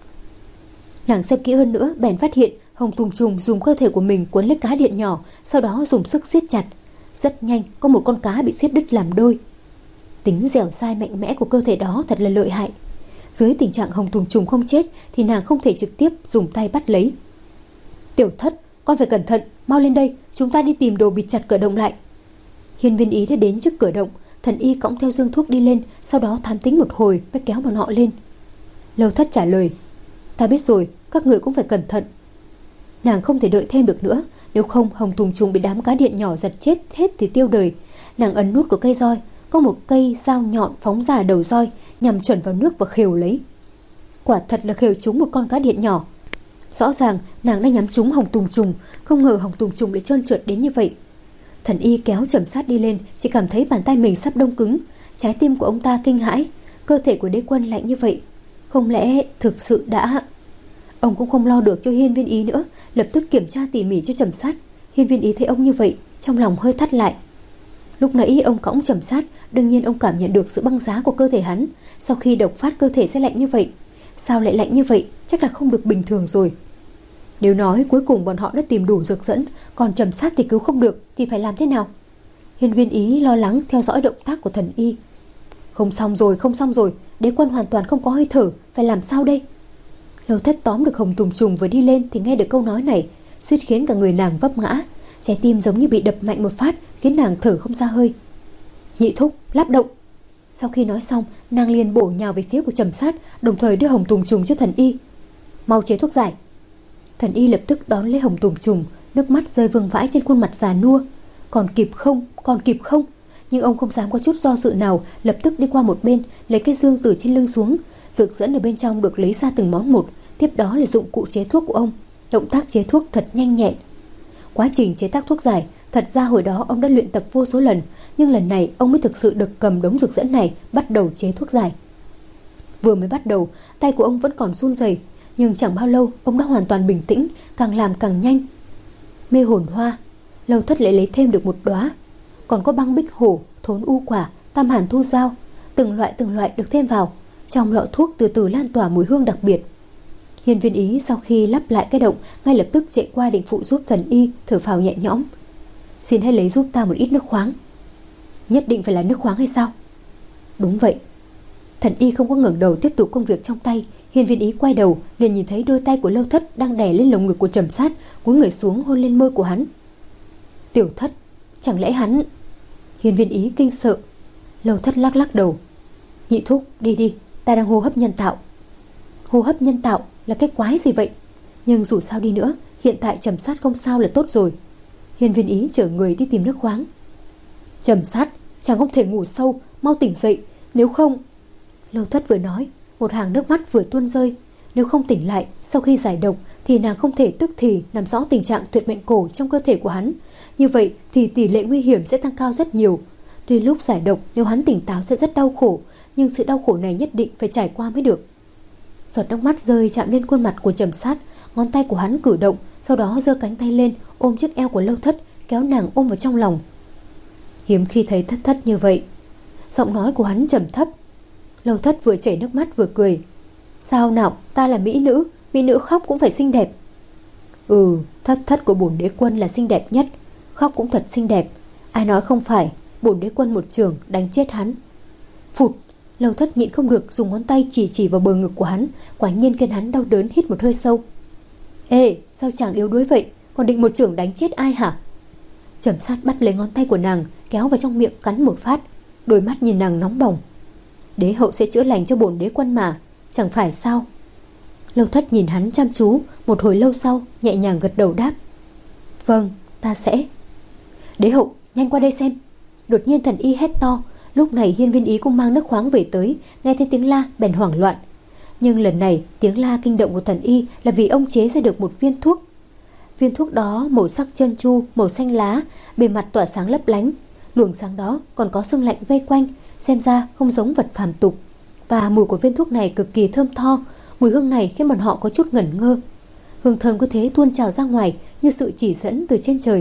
Nàng xem kỹ hơn nữa, bèn phát hiện hồng tùng trùng dùng cơ thể của mình cuốn lấy cá điện nhỏ, sau đó dùng sức siết chặt. Rất nhanh, có một con cá bị siết đứt làm đôi. Tính dẻo dai mạnh mẽ của cơ thể đó thật là lợi hại. Dưới tình trạng hồng tùng trùng không chết thì nàng không thể trực tiếp dùng tay bắt lấy. Tiểu Thất, con phải cẩn thận, mau lên đây, chúng ta đi tìm đồ bịt chặt cửa động lại. Hiên Viên Ý đã đến trước cửa động, thần y cõng theo dương thuốc đi lên, sau đó thám tính một hồi mới kéo bọn họ lên. Lâu Thất trả lời: Ta biết rồi, các người cũng phải cẩn thận. Nàng không thể đợi thêm được nữa, nếu không hồng tùng trùng bị đám cá điện nhỏ giật chết hết thì tiêu đời. Nàng ấn nút của cây roi, có một cây dao nhọn phóng ra đầu roi, nhằm chuẩn vào nước và khều lấy. Quả thật là khều trúng một con cá điện nhỏ. Rõ ràng nàng đã nhắm trúng hồng tùng trùng, không ngờ hồng tùng trùng lại trơn trượt đến như vậy. Thần y kéo Trầm Sát đi lên, chỉ cảm thấy bàn tay mình sắp đông cứng. Trái tim của ông ta kinh hãi, cơ thể của đế quân lạnh như vậy, không lẽ thực sự đã... Ông cũng không lo được cho Hiên Viên Ý nữa, lập tức kiểm tra tỉ mỉ cho Trầm Sát. Hiên Viên Ý thấy ông như vậy, trong lòng hơi thắt lại. Lúc nãy ông cõng Trầm Sát, đương nhiên ông cảm nhận được sự băng giá của cơ thể hắn. Sau khi độc phát cơ thể sẽ lạnh như vậy. Sao lại lạnh như vậy? Chắc là không được bình thường rồi. Nếu nói cuối cùng bọn họ đã tìm đủ dược dẫn, còn Trầm Sát thì cứu không được, thì phải làm thế nào? Hiên Viên Ý lo lắng theo dõi động tác của thần y. Không xong rồi, không xong rồi, đế quân hoàn toàn không có hơi thở, phải làm sao đây? Lâu Thất tóm được hồng tùng trùng vừa đi lên thì nghe được câu nói này, suýt khiến cả người nàng vấp ngã. Trái tim giống như bị đập mạnh một phát, khiến nàng thở không ra hơi. Nhị thúc, lắp động. Sau khi nói xong, nàng liền bổ nhào về phía của Trầm Sát, đồng thời đưa hồng tùng trùng cho thần y. Mau chế thuốc giải. Thần y lập tức đón lấy hồng tùng trùng, nước mắt rơi vương vãi trên khuôn mặt già nua. Còn kịp không, còn kịp không. Nhưng ông không dám có chút do dự nào, lập tức đi qua một bên, lấy cái dương từ trên lưng xuống. Dược dẫn ở bên trong được lấy ra từng món một, tiếp đó là dụng cụ chế thuốc của ông. Động tác chế thuốc thật nhanh nhẹn. Quá trình chế tác thuốc giải, thật ra hồi đó ông đã luyện tập vô số lần, nhưng lần này ông mới thực sự được cầm đống dược dẫn này bắt đầu chế thuốc giải. Vừa mới bắt đầu, tay của ông vẫn còn run rẩy, nhưng chẳng bao lâu ông đã hoàn toàn bình tĩnh, càng làm càng nhanh. Mê hồn hoa, Lâu Thất lại lấy thêm được một đóa, còn có băng bích hổ, thốn u quả, tam hàn thu dao, từng loại từng loại được thêm vào. Trong lọ thuốc từ từ lan tỏa mùi hương đặc biệt. Hiên Viên Ý sau khi lắp lại cái động, ngay lập tức chạy qua định phụ giúp thần y, thở phào nhẹ nhõm. Xin hãy lấy giúp ta một ít nước khoáng. Nhất định phải là nước khoáng hay sao? Đúng vậy. Thần y không có ngẩng đầu tiếp tục công việc trong tay. Hiên Viên Ý quay đầu liền nhìn thấy đôi tay của Lâu Thất đang đè lên lồng ngực của Trầm Sát, cúi người xuống hôn lên môi của hắn. Tiểu Thất, chẳng lẽ hắn... Hiên Viên Ý kinh sợ. Lâu Thất lắc lắc đầu. Nhị thúc, đi đi, ta đang hô hấp nhân tạo. Hô hấp nhân tạo là cái quái gì vậy? Nhưng dù sao đi nữa, hiện tại Trầm Sát không sao là tốt rồi. Hiên Viên Ý chở người đi tìm nước khoáng. Trầm Sát, chàng không thể ngủ sâu, mau tỉnh dậy, nếu không... Lâu Thất vừa nói, một hàng nước mắt vừa tuôn rơi. Nếu không tỉnh lại sau khi giải độc thì nàng không thể tức thì nắm rõ tình trạng tuyệt mệnh cổ trong cơ thể của hắn. Như vậy thì tỷ lệ nguy hiểm sẽ tăng cao rất nhiều. Tuy lúc giải độc nếu hắn tỉnh táo sẽ rất đau khổ, nhưng sự đau khổ này nhất định phải trải qua mới được. Giọt nước mắt rơi chạm lên khuôn mặt của Trầm Sát, ngón tay của hắn cử động, sau đó giơ cánh tay lên ôm chiếc eo của Lâu Thất, kéo nàng ôm vào trong lòng. Hiếm khi thấy Thất Thất như vậy. Giọng nói của hắn trầm thấp. Lâu Thất vừa chảy nước mắt vừa cười. Sao nào, ta là mỹ nữ, mỹ nữ khóc cũng phải xinh đẹp. Ừ, Thất Thất của bổn đế quân là xinh đẹp nhất, khóc cũng thật xinh đẹp. Ai nói không phải, bổn đế quân một chưởng đánh chết hắn. Phụt, Lâu Thất nhịn không được dùng ngón tay chỉ chỉ vào bờ ngực của hắn, quả nhiên khiến hắn đau đớn hít một hơi sâu. Ê, sao chàng yếu đuối vậy, còn định một chưởng đánh chết ai hả? Trầm Sát bắt lấy ngón tay của nàng, kéo vào trong miệng cắn một phát, đôi mắt nhìn nàng nóng bỏng. Đế hậu sẽ chữa lành cho bổn đế quân mà, chẳng phải sao? Lâu Thất nhìn hắn chăm chú, một hồi lâu sau nhẹ nhàng gật đầu đáp. Vâng, ta sẽ. Đế hậu, nhanh qua đây xem. Đột nhiên thần y hét to. Lúc này Hiên Viên Ý cũng mang nước khoáng về tới, nghe thấy tiếng la bèn hoảng loạn. Nhưng lần này tiếng la kinh động của thần y là vì ông chế ra được một viên thuốc. Viên thuốc đó màu sắc trơn tru, màu xanh lá, bề mặt tỏa sáng lấp lánh. Luồng sáng đó còn có sương lạnh vây quanh, xem ra không giống vật phàm tục. Và mùi của viên thuốc này cực kỳ thơm tho. Mùi hương này khiến bọn họ có chút ngẩn ngơ. Hương thơm cứ thế tuôn trào ra ngoài như sự chỉ dẫn từ trên trời.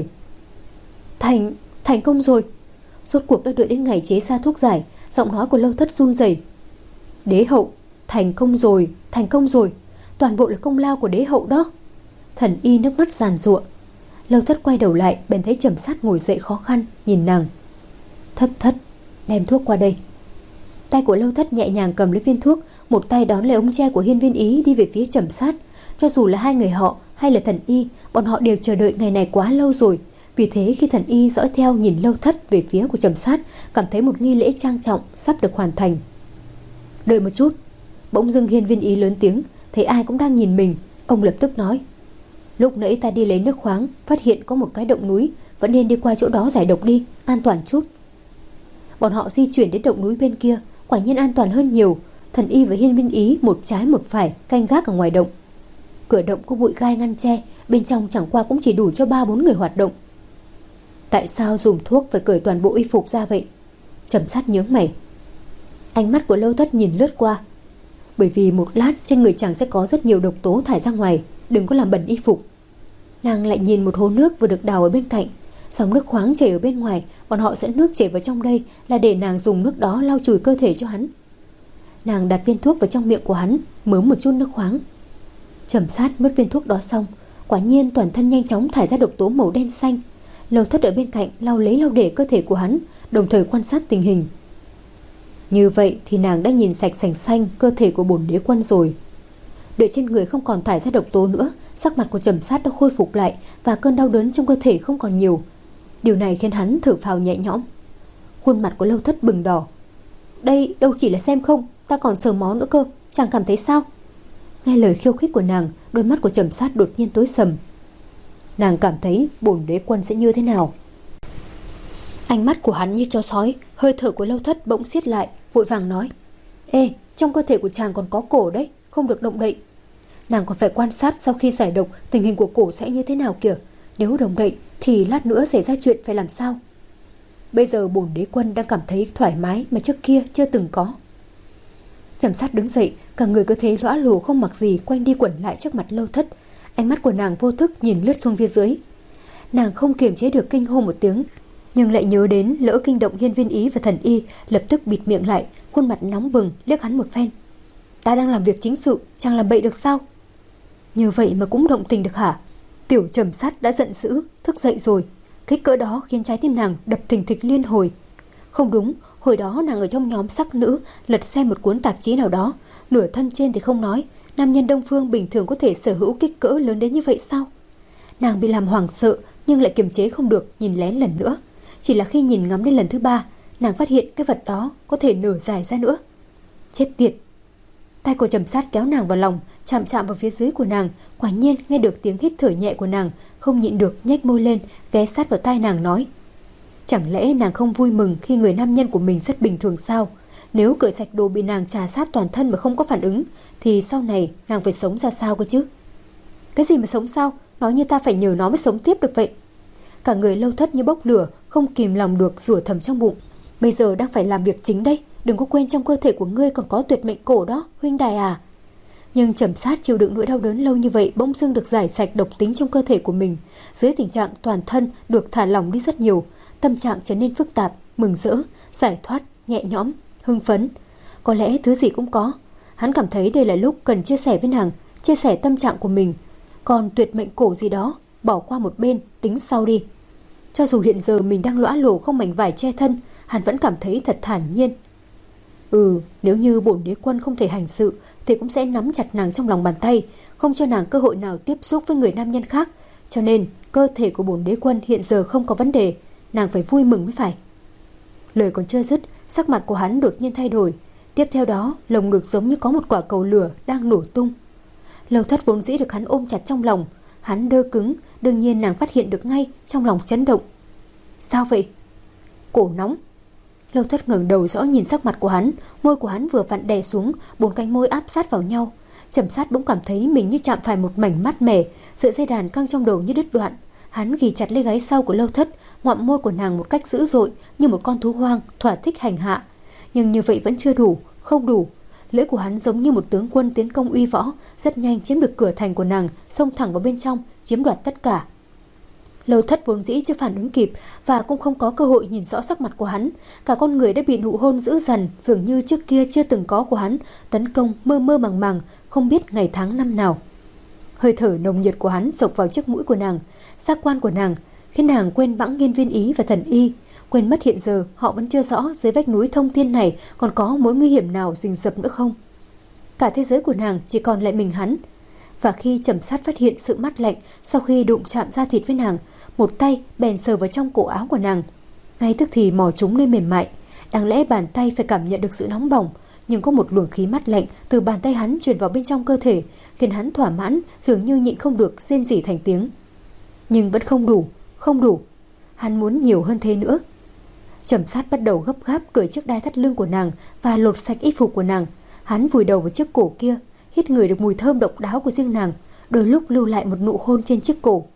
Thành, thành công rồi. Rốt cuộc đã đợi đến ngày chế ra thuốc giải. Giọng nói của Lâu Thất run rẩy. Đế hậu, thành công rồi, thành công rồi. Toàn bộ là công lao của đế hậu đó. Thần y nước mắt giàn giụa. Lâu Thất quay đầu lại bèn thấy Trầm Sát ngồi dậy khó khăn nhìn nàng. Thất Thất, đem thuốc qua đây. Tay của Lâu Thất nhẹ nhàng cầm lấy viên thuốc, một tay đón lấy ống tre của Hiên Viên Ý đi về phía Trầm Sát. Cho dù là hai người họ hay là thần y, bọn họ đều chờ đợi ngày này quá lâu rồi. Vì thế khi thần y dõi theo nhìn Lâu Thất về phía của Trầm Sát, cảm thấy một nghi lễ trang trọng sắp được hoàn thành. Đợi một chút. Bỗng dưng Hiên Viên Ý lớn tiếng, thấy ai cũng đang nhìn mình, ông lập tức nói. Lúc nãy ta đi lấy nước khoáng, phát hiện có một cái động núi, vẫn nên đi qua chỗ đó giải độc đi, an toàn chút. Bọn họ di chuyển đến động núi bên kia, quả nhiên an toàn hơn nhiều. Thần y và Hiên Viên Ý một trái một phải canh gác ở ngoài động. Cửa động có bụi gai ngăn che, bên trong chẳng qua cũng chỉ đủ cho ba bốn người hoạt động. Tại sao dùng thuốc phải cởi toàn bộ y phục ra vậy? Trầm Sát nhướng mày. Ánh mắt của Lâu Thất nhìn lướt qua. Bởi vì một lát trên người chàng sẽ có rất nhiều độc tố thải ra ngoài, đừng có làm bẩn y phục. Nàng lại nhìn một hồ nước vừa được đào ở bên cạnh. Dòng nước khoáng chảy ở bên ngoài, bọn họ sẽ nước chảy vào trong đây là để nàng dùng nước đó lau chùi cơ thể cho hắn. Nàng đặt viên thuốc vào trong miệng của hắn, mớm một chút nước khoáng. Trầm Sát nuốt viên thuốc đó xong, quả nhiên toàn thân nhanh chóng thải ra độc tố màu đen xanh. Lâu Thất ở bên cạnh lau lấy lau để cơ thể của hắn, đồng thời quan sát tình hình. Như vậy thì nàng đã nhìn sạch sành xanh cơ thể của bổn đế quân rồi. Đợi trên người không còn thải ra độc tố nữa Sắc mặt của Trầm Sát đã khôi phục lại và cơn đau đớn trong cơ thể không còn nhiều. Điều này khiến hắn thở phào nhẹ nhõm. Khuôn mặt của Lâu Thất bừng đỏ. Đây đâu chỉ là xem không, ta còn sờ mó nữa cơ, chàng cảm thấy sao? Nghe lời khiêu khích của nàng, đôi mắt của Trầm Sát đột nhiên tối sầm. Nàng cảm thấy bổn đế quân sẽ như thế nào? Ánh mắt của hắn như chó sói, hơi thở của Lâu Thất bỗng siết lại, vội vàng nói: Ê, trong cơ thể của chàng còn có cổ đấy, không được động đậy. Nàng còn phải quan sát sau khi giải độc tình hình của cổ sẽ như thế nào kìa. Nếu động đậy thì lát nữa xảy ra chuyện phải làm sao? Bây giờ bổn đế quân đang cảm thấy thoải mái mà trước kia chưa từng có. Trầm Sát đứng dậy, cả người cứ thế lõa lồ không mặc gì quanh đi quẩn lại trước mặt Lâu Thất. Ánh mắt của nàng vô thức nhìn lướt xuống phía dưới. Nàng không kiềm chế được kinh hô một tiếng, nhưng lại nhớ đến lỡ kinh động Hiên Viên Ý và Thần Y, lập tức bịt miệng lại, khuôn mặt nóng bừng liếc hắn một phen. Ta đang làm việc chính sự, chàng làm bậy được sao? Như vậy mà cũng động tình được hả? Tiểu Trầm Sát đã giận dữ, thức dậy rồi. Kích cỡ đó khiến trái tim nàng đập thình thịch liên hồi. Không đúng, hồi đó nàng ở trong nhóm sắc nữ, lật xem một cuốn tạp chí nào đó, nửa thân trên thì không nói, nam nhân Đông Phương bình thường có thể sở hữu kích cỡ lớn đến như vậy sao? Nàng bị làm hoảng sợ nhưng lại kiềm chế không được, nhìn lén lần nữa. Chỉ là khi nhìn ngắm đến lần thứ ba, nàng phát hiện cái vật đó có thể nở dài ra nữa. Chết tiệt! Tay của Trầm Sát kéo nàng vào lòng, chạm chạm vào phía dưới của nàng. Quả nhiên nghe được tiếng hít thở nhẹ của nàng, không nhịn được nhếch môi lên, ghé sát vào tai nàng nói: Chẳng lẽ nàng không vui mừng khi người nam nhân của mình rất bình thường sao? Nếu cởi sạch đồ bị nàng trà sát toàn thân mà không có phản ứng, thì sau này nàng phải sống ra sao cơ chứ? Cái gì mà sống sao? Nói như ta phải nhờ nó mới sống tiếp được vậy. Cả người Lâu Thất như bốc lửa, không kìm lòng được rủa thầm trong bụng. Bây giờ đang phải làm việc chính đây, đừng có quên trong cơ thể của ngươi còn có tuyệt mệnh cổ đó, huynh đài à. Nhưng Trầm Sát chịu đựng nỗi đau đớn lâu như vậy, bỗng dưng được giải sạch độc tính trong cơ thể của mình. Dưới tình trạng toàn thân được thả lỏng đi rất nhiều, tâm trạng trở nên phức tạp, mừng rỡ, giải thoát, nhẹ nhõm, hưng phấn. Có lẽ thứ gì cũng có. Hắn cảm thấy đây là lúc cần chia sẻ với nàng, chia sẻ tâm trạng của mình. Còn tuyệt mệnh cổ gì đó, bỏ qua một bên, tính sau đi. Cho dù hiện giờ mình đang lõa lồ không mảnh vải che thân, hắn vẫn cảm thấy thật thản nhiên. Ừ, nếu như bổn đế quân không thể hành sự thì cũng sẽ nắm chặt nàng trong lòng bàn tay, không cho nàng cơ hội nào tiếp xúc với người nam nhân khác. Cho nên cơ thể của bổn đế quân hiện giờ không có vấn đề, nàng phải vui mừng mới phải. Lời còn chưa dứt, sắc mặt của hắn đột nhiên thay đổi. Tiếp theo đó, lồng ngực giống như có một quả cầu lửa đang nổ tung. Lâu Thất vốn dĩ được hắn ôm chặt trong lòng, hắn đơ cứng, đương nhiên nàng phát hiện được ngay, trong lòng chấn động. Sao vậy? Cổ nóng. Lâu Thất ngẩng đầu rõ nhìn sắc mặt của hắn, môi của hắn vừa vặn đè xuống, bốn cánh môi áp sát vào nhau. Trầm Sát bỗng cảm thấy mình như chạm phải một mảnh mát mẻ, sợi dây đàn căng trong đầu như đứt đoạn. Hắn ghì chặt lấy gáy sau của Lâu Thất, ngoạm môi của nàng một cách dữ dội như một con thú hoang thỏa thích hành hạ. Nhưng như vậy vẫn chưa đủ, không đủ. Lưỡi của hắn giống như một tướng quân tiến công uy võ, rất nhanh chiếm được cửa thành của nàng, xông thẳng vào bên trong, chiếm đoạt tất cả. Lâu Thất vốn dĩ chưa phản ứng kịp và cũng không có cơ hội nhìn rõ sắc mặt của hắn. Cả con người đã bị nụ hôn dữ dằn dường như trước kia chưa từng có của hắn tấn công mơ mơ màng màng, không biết ngày tháng năm nào. Hơi thở nồng nhiệt của hắn sộc vào chiếc mũi của nàng, giác quan của nàng khiến nàng quên bẵng Hiên Viên Ý và Thần Y, quên mất hiện giờ họ vẫn chưa rõ dưới vách núi thông thiên này còn có mối nguy hiểm nào rình rập nữa không. Cả thế giới của nàng chỉ còn lại mình hắn. Và khi Trầm Sát phát hiện sự mát lạnh sau khi đụng chạm da thịt với nàng, một tay bèn sờ vào trong cổ áo của nàng, ngay tức thì mò trúng nơi mềm mại. Đáng lẽ bàn tay phải cảm nhận được sự nóng bỏng, nhưng có một luồng khí mát lạnh từ bàn tay hắn truyền vào bên trong cơ thể, khiến hắn thỏa mãn, dường như nhịn không được rên rỉ thành tiếng. Nhưng vẫn không đủ, không đủ. Hắn muốn nhiều hơn thế nữa. Trầm Sát bắt đầu gấp gáp cởi chiếc đai thắt lưng của nàng và lột sạch y phục của nàng. Hắn vùi đầu vào chiếc cổ kia, hít ngửi được mùi thơm độc đáo của riêng nàng, đôi lúc lưu lại một nụ hôn trên chiếc cổ.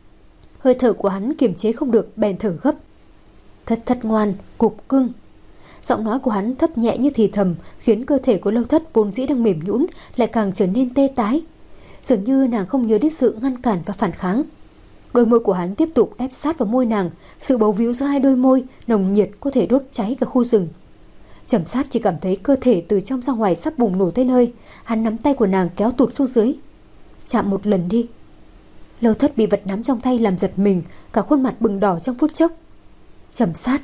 Hơi thở của hắn kiềm chế không được, bèn thở gấp. Thất thất ngoan, cục cưng. Giọng nói của hắn thấp nhẹ như thì thầm, khiến cơ thể của Lâu Thất vốn dĩ đang mềm nhũn lại càng trở nên tê tái. Dường như nàng không nhớ đến sự ngăn cản và phản kháng. Đôi môi của hắn tiếp tục ép sát vào môi nàng, sự bấu víu giữa hai đôi môi nồng nhiệt có thể đốt cháy cả khu rừng. Trầm Sát chỉ cảm thấy cơ thể từ trong ra ngoài sắp bùng nổ tới nơi. Hắn nắm tay của nàng kéo tụt xuống dưới. Chạm một lần đi. Lâu Thất bị vật nắm trong tay làm giật mình, cả khuôn mặt bừng đỏ trong phút chốc. Trầm Sát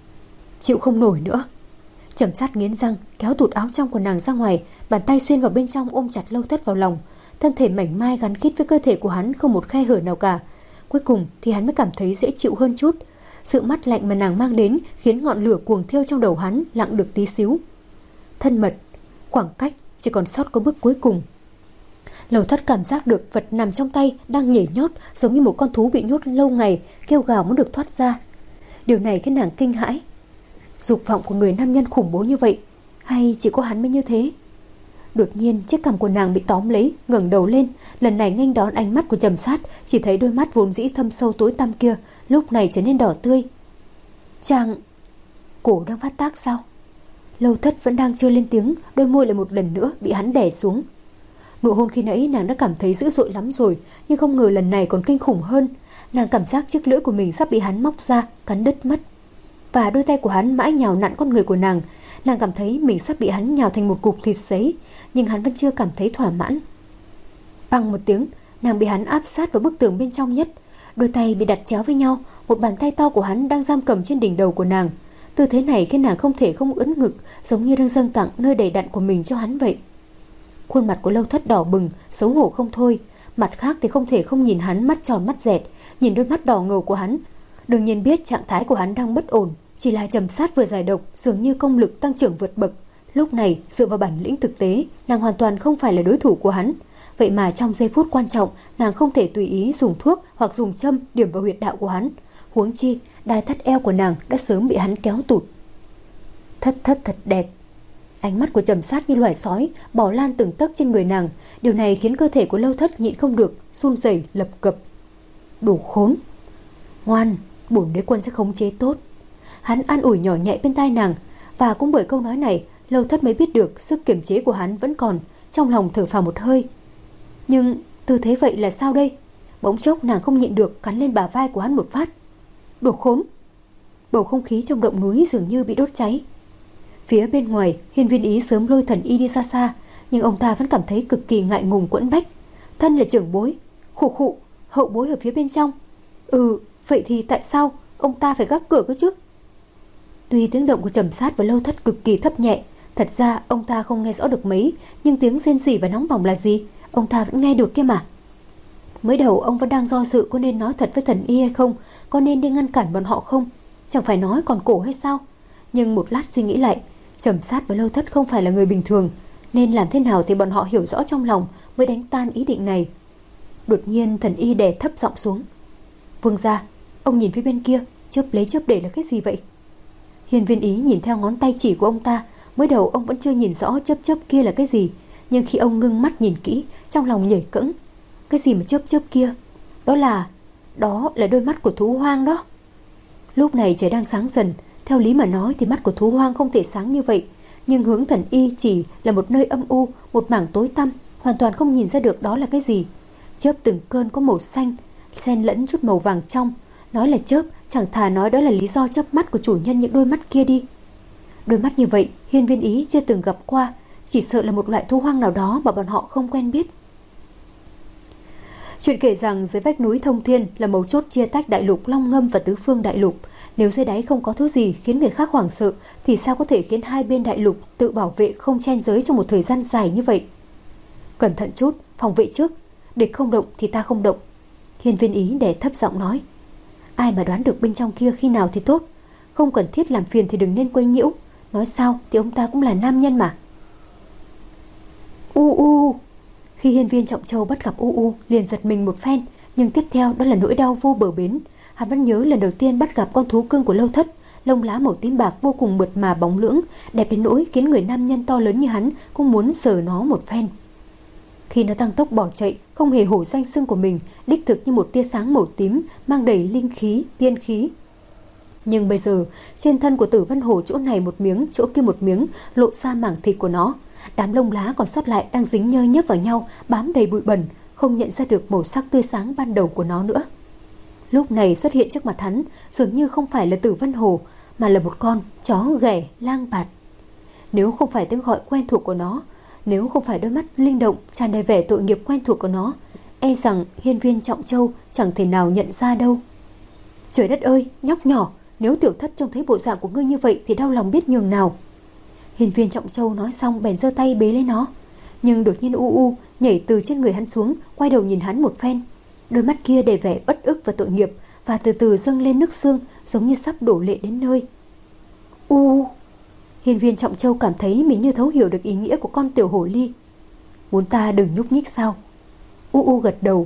chịu không nổi nữa. Trầm Sát nghiến răng kéo tụt áo trong của nàng ra ngoài, bàn tay xuyên vào bên trong ôm chặt Lâu Thất vào lòng. thân thể mảnh mai gắn kết với cơ thể của hắn không một khe hở nào cả. Cuối cùng thì hắn mới cảm thấy dễ chịu hơn chút. Sự mát lạnh mà nàng mang đến khiến ngọn lửa cuồng thiêu trong đầu hắn lặng được tí xíu. Thân mật, khoảng cách chỉ còn sót có bước cuối cùng. Lầu Thất cảm giác được vật nằm trong tay đang nhảy nhót, giống như một con thú bị nhốt lâu ngày, kêu gào muốn được thoát ra. Điều này khiến nàng kinh hãi. Dục vọng của người nam nhân khủng bố như vậy, hay chỉ có hắn mới như thế? Đột nhiên chiếc cằm của nàng bị tóm lấy, ngẩng đầu lên, lần này nghênh đón ánh mắt của Trầm Sát, chỉ thấy đôi mắt vốn dĩ thâm sâu tối tăm kia lúc này trở nên đỏ tươi. Chàng, cổ đang phát tác sao? Lâu Thất vẫn đang chưa lên tiếng, đôi môi lại một lần nữa bị hắn đè xuống. Nụ hôn khi nãy nàng đã cảm thấy dữ dội lắm rồi, nhưng không ngờ lần này còn kinh khủng hơn. Nàng cảm giác chiếc lưỡi của mình sắp bị hắn móc ra, cắn đứt mất. Và đôi tay của hắn mãi nhào nặn con người của nàng. Nàng cảm thấy mình sắp bị hắn nhào thành một cục thịt sấy, nhưng hắn vẫn chưa cảm thấy thỏa mãn. Bằng một tiếng, nàng bị hắn áp sát vào bức tường bên trong nhất. Đôi tay bị đặt chéo với nhau, một bàn tay to của hắn đang giam cầm trên đỉnh đầu của nàng. Tư thế này khiến nàng không thể không ưỡn ngực, giống như đang dâng tặng nơi đầy đặn của mình cho hắn vậy. Khuôn mặt của Lâu Thất đỏ bừng, xấu hổ không thôi. Mặt khác thì không thể không nhìn hắn mắt tròn mắt dẹt, nhìn đôi mắt đỏ ngầu của hắn. Đương nhiên biết trạng thái của hắn đang bất ổn, chỉ là Trầm Sát vừa giải độc, dường như công lực tăng trưởng vượt bậc. Lúc này, dựa vào bản lĩnh thực tế, nàng hoàn toàn không phải là đối thủ của hắn. Vậy mà trong giây phút quan trọng, nàng không thể tùy ý dùng thuốc hoặc dùng châm điểm vào huyệt đạo của hắn. Huống chi, đai thắt eo của nàng đã sớm bị hắn kéo tụt. Thất Thất thật đẹp. Ánh mắt của Trầm Sát như loài sói bò lan từng tấc trên người nàng. Điều này khiến cơ thể của Lâu Thất nhịn không được, run rẩy lập cập. Đồ khốn. Ngoan, bổn đế quân sẽ khống chế tốt. Hắn an ủi nhỏ nhẹ bên tai nàng. Và cũng bởi câu nói này, Lâu Thất mới biết được sức kiềm chế của hắn vẫn còn. Trong lòng thở phào một hơi. Nhưng tư thế vậy là sao đây? Bỗng chốc nàng không nhịn được cắn lên bả vai của hắn một phát. Đồ khốn. Bầu không khí trong động núi dường như bị đốt cháy. Phía bên ngoài, Hiên Viên Ý sớm lôi Thần Y đi xa xa, nhưng ông ta vẫn cảm thấy cực kỳ ngại ngùng quẫn bách. Thân là trưởng bối, khụ khụ, hậu bối ở phía bên trong. Ừ, vậy thì tại sao ông ta phải gác cửa cơ chứ? Tuy tiếng động của Trầm Sát và Lâu Thất cực kỳ thấp nhẹ, thật ra ông ta không nghe rõ được mấy, nhưng tiếng rên rỉ và nóng bỏng là gì, ông ta vẫn nghe được kia mà. Mới đầu ông vẫn đang do dự có nên nói thật với Thần Y hay không, có nên đi ngăn cản bọn họ không, chẳng phải nói còn cổ hay sao. Nhưng một lát suy nghĩ lại, Trầm Sát và Lâu Thất không phải là người bình thường, nên làm thế nào thì bọn họ hiểu rõ trong lòng mới đánh tan ý định này. Đột nhiên Thần Y đè thấp giọng xuống. Vương gia, ông nhìn phía bên kia, chớp lấy chớp để là cái gì vậy? Hiên Viên Ý nhìn theo ngón tay chỉ của ông ta. Mới đầu ông vẫn chưa nhìn rõ chớp chớp kia là cái gì, nhưng khi ông ngưng mắt nhìn kỹ, trong lòng nhảy cẫng. Cái gì mà chớp chớp kia? Đó là... đó là đôi mắt của thú hoang đó. Lúc này trời đang sáng dần. Theo lý mà nói thì mắt của thú hoang không thể sáng như vậy, nhưng hướng Thần Y chỉ là một nơi âm u, một mảng tối tăm, hoàn toàn không nhìn ra được đó là cái gì. Chớp từng cơn có màu xanh, xen lẫn chút màu vàng trong. Nói là chớp, chẳng thà nói đó là lý do chớp mắt của chủ nhân những đôi mắt kia đi. Đôi mắt như vậy, Hiên Viên Ý chưa từng gặp qua, chỉ sợ là một loại thú hoang nào đó mà bọn họ không quen biết. Chuyện kể rằng dưới vách núi Thông Thiên là mấu chốt chia tách đại lục Long Ngâm và tứ phương đại lục. Nếu dưới đáy không có thứ gì khiến người khác hoảng sợ, thì sao có thể khiến hai bên đại lục tự bảo vệ không chen giới trong một thời gian dài như vậy? Cẩn thận chút, phòng vệ trước. Địch không động thì ta không động. Hiên Viên Ý đè thấp giọng nói. Ai mà đoán được bên trong kia khi nào thì tốt. Không cần thiết làm phiền thì đừng nên quấy nhiễu. Nói sao thì ông ta cũng là nam nhân mà. U u. Khi Hiên Viên Trọng Châu bắt gặp U U, liền giật mình một phen, nhưng tiếp theo đó là nỗi đau vô bờ bến. Hắn vẫn nhớ lần đầu tiên bắt gặp con thú cưng của Lâu Thất, lông lá màu tím bạc vô cùng mượt mà bóng lưỡng, đẹp đến nỗi khiến người nam nhân to lớn như hắn cũng muốn sờ nó một phen. Khi nó tăng tốc bỏ chạy, không hề hổ danh xưng của mình, đích thực như một tia sáng màu tím mang đầy linh khí, tiên khí. Nhưng bây giờ, trên thân của Tử Vân Hổ chỗ này một miếng, chỗ kia một miếng, lộ ra mảng thịt của nó. Đám lông lá còn sót lại đang dính nhơ nhớp vào nhau, bám đầy bụi bẩn, không nhận ra được màu sắc tươi sáng ban đầu của nó nữa. Lúc này xuất hiện trước mặt hắn, dường như không phải là Tử Vân Hổ, mà là một con chó ghẻ lang bạt. Nếu không phải tiếng gọi quen thuộc của nó, nếu không phải đôi mắt linh động tràn đầy vẻ tội nghiệp quen thuộc của nó, e rằng Hiên Viên Trọng Châu chẳng thể nào nhận ra đâu. Trời đất ơi, nhóc nhỏ, nếu tiểu thất trông thấy bộ dạng của ngươi như vậy thì đau lòng biết nhường nào. Hiên Viên Trọng Châu nói xong bèn giơ tay bế lấy nó, nhưng đột nhiên U U nhảy từ trên người hắn xuống, quay đầu nhìn hắn một phen. Đôi mắt kia đầy vẻ uất ức và tội nghiệp, và từ từ dâng lên nước xương, giống như sắp đổ lệ đến nơi. U. Hiên Viên Trọng Châu cảm thấy mình như thấu hiểu được ý nghĩa của con tiểu hồ ly. Muốn ta đừng nhúc nhích sao? U U gật đầu.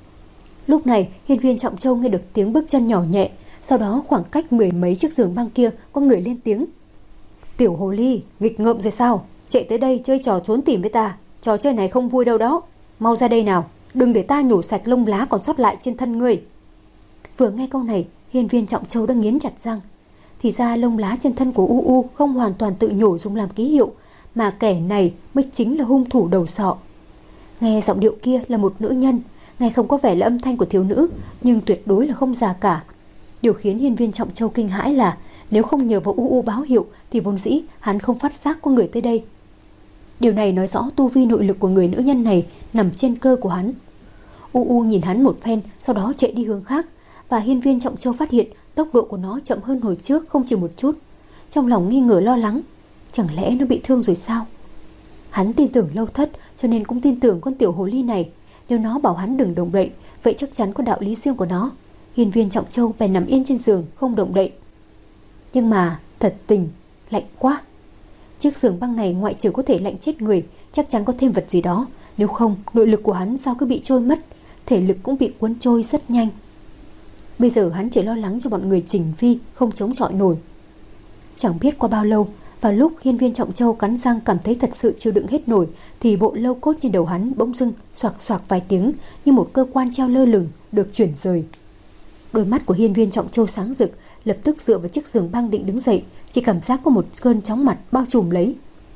Lúc này Hiên Viên Trọng Châu nghe được tiếng bước chân nhỏ nhẹ. Sau đó khoảng cách mười mấy chiếc giường băng kia có người lên tiếng. Tiểu hồ ly, nghịch ngợm rồi sao? Chạy tới đây chơi trò trốn tìm với ta. Trò chơi này không vui đâu đó. Mau ra đây nào, đừng để ta nhổ sạch lông lá còn sót lại trên thân ngươi. Vừa nghe câu này, Hiên Viên Trọng Châu đã nghiến chặt răng. Thì ra lông lá trên thân của U U không hoàn toàn tự nhổ dùng làm ký hiệu, mà kẻ này mới chính là hung thủ đầu sọ. Nghe giọng điệu kia là một nữ nhân, nghe không có vẻ là âm thanh của thiếu nữ, nhưng tuyệt đối là không già cả. Điều khiến Hiên Viên Trọng Châu kinh hãi là nếu không nhờ vào U U báo hiệu thì vốn dĩ hắn không phát giác có người tới đây. Điều này nói rõ tu vi nội lực của người nữ nhân này nằm trên cơ của hắn. U U nhìn hắn một phen, sau đó chạy đi hướng khác, và Hiên Viên Trọng Châu phát hiện tốc độ của nó chậm hơn hồi trước không chỉ một chút. Trong lòng nghi ngờ lo lắng, chẳng lẽ nó bị thương rồi sao? Hắn tin tưởng Lâu Thất, cho nên cũng tin tưởng con tiểu hồ ly này. Nếu nó bảo hắn đừng động đậy, vậy chắc chắn có đạo lý riêng của nó. Hiên Viên Trọng Châu bèn nằm yên trên giường không động đậy. Nhưng mà thật tình lạnh quá. Chiếc giường băng này ngoại trừ có thể lạnh chết người, chắc chắn có thêm vật gì đó. Nếu không, nội lực của hắn sao cứ bị trôi mất, thể lực cũng bị cuốn trôi rất nhanh. Bây giờ hắn chỉ lo lắng cho bọn người Trình Vi không chống chọi nổi. Chẳng biết qua bao lâu, vào lúc Hiên Viên Trọng Châu cắn răng cảm thấy thật sự chịu đựng hết nổi, thì bộ lâu cốt trên đầu hắn bỗng dưng xoạc xoạc vài tiếng, như một cơ quan treo lơ lửng được chuyển rời. Đôi mắt của Hiên Viên Trọng Châu sáng rực, lập tức dựa vào chiếc giường băng định đứng dậy, chỉ cảm giác có một cơn chóng mặt bao trùm lấy.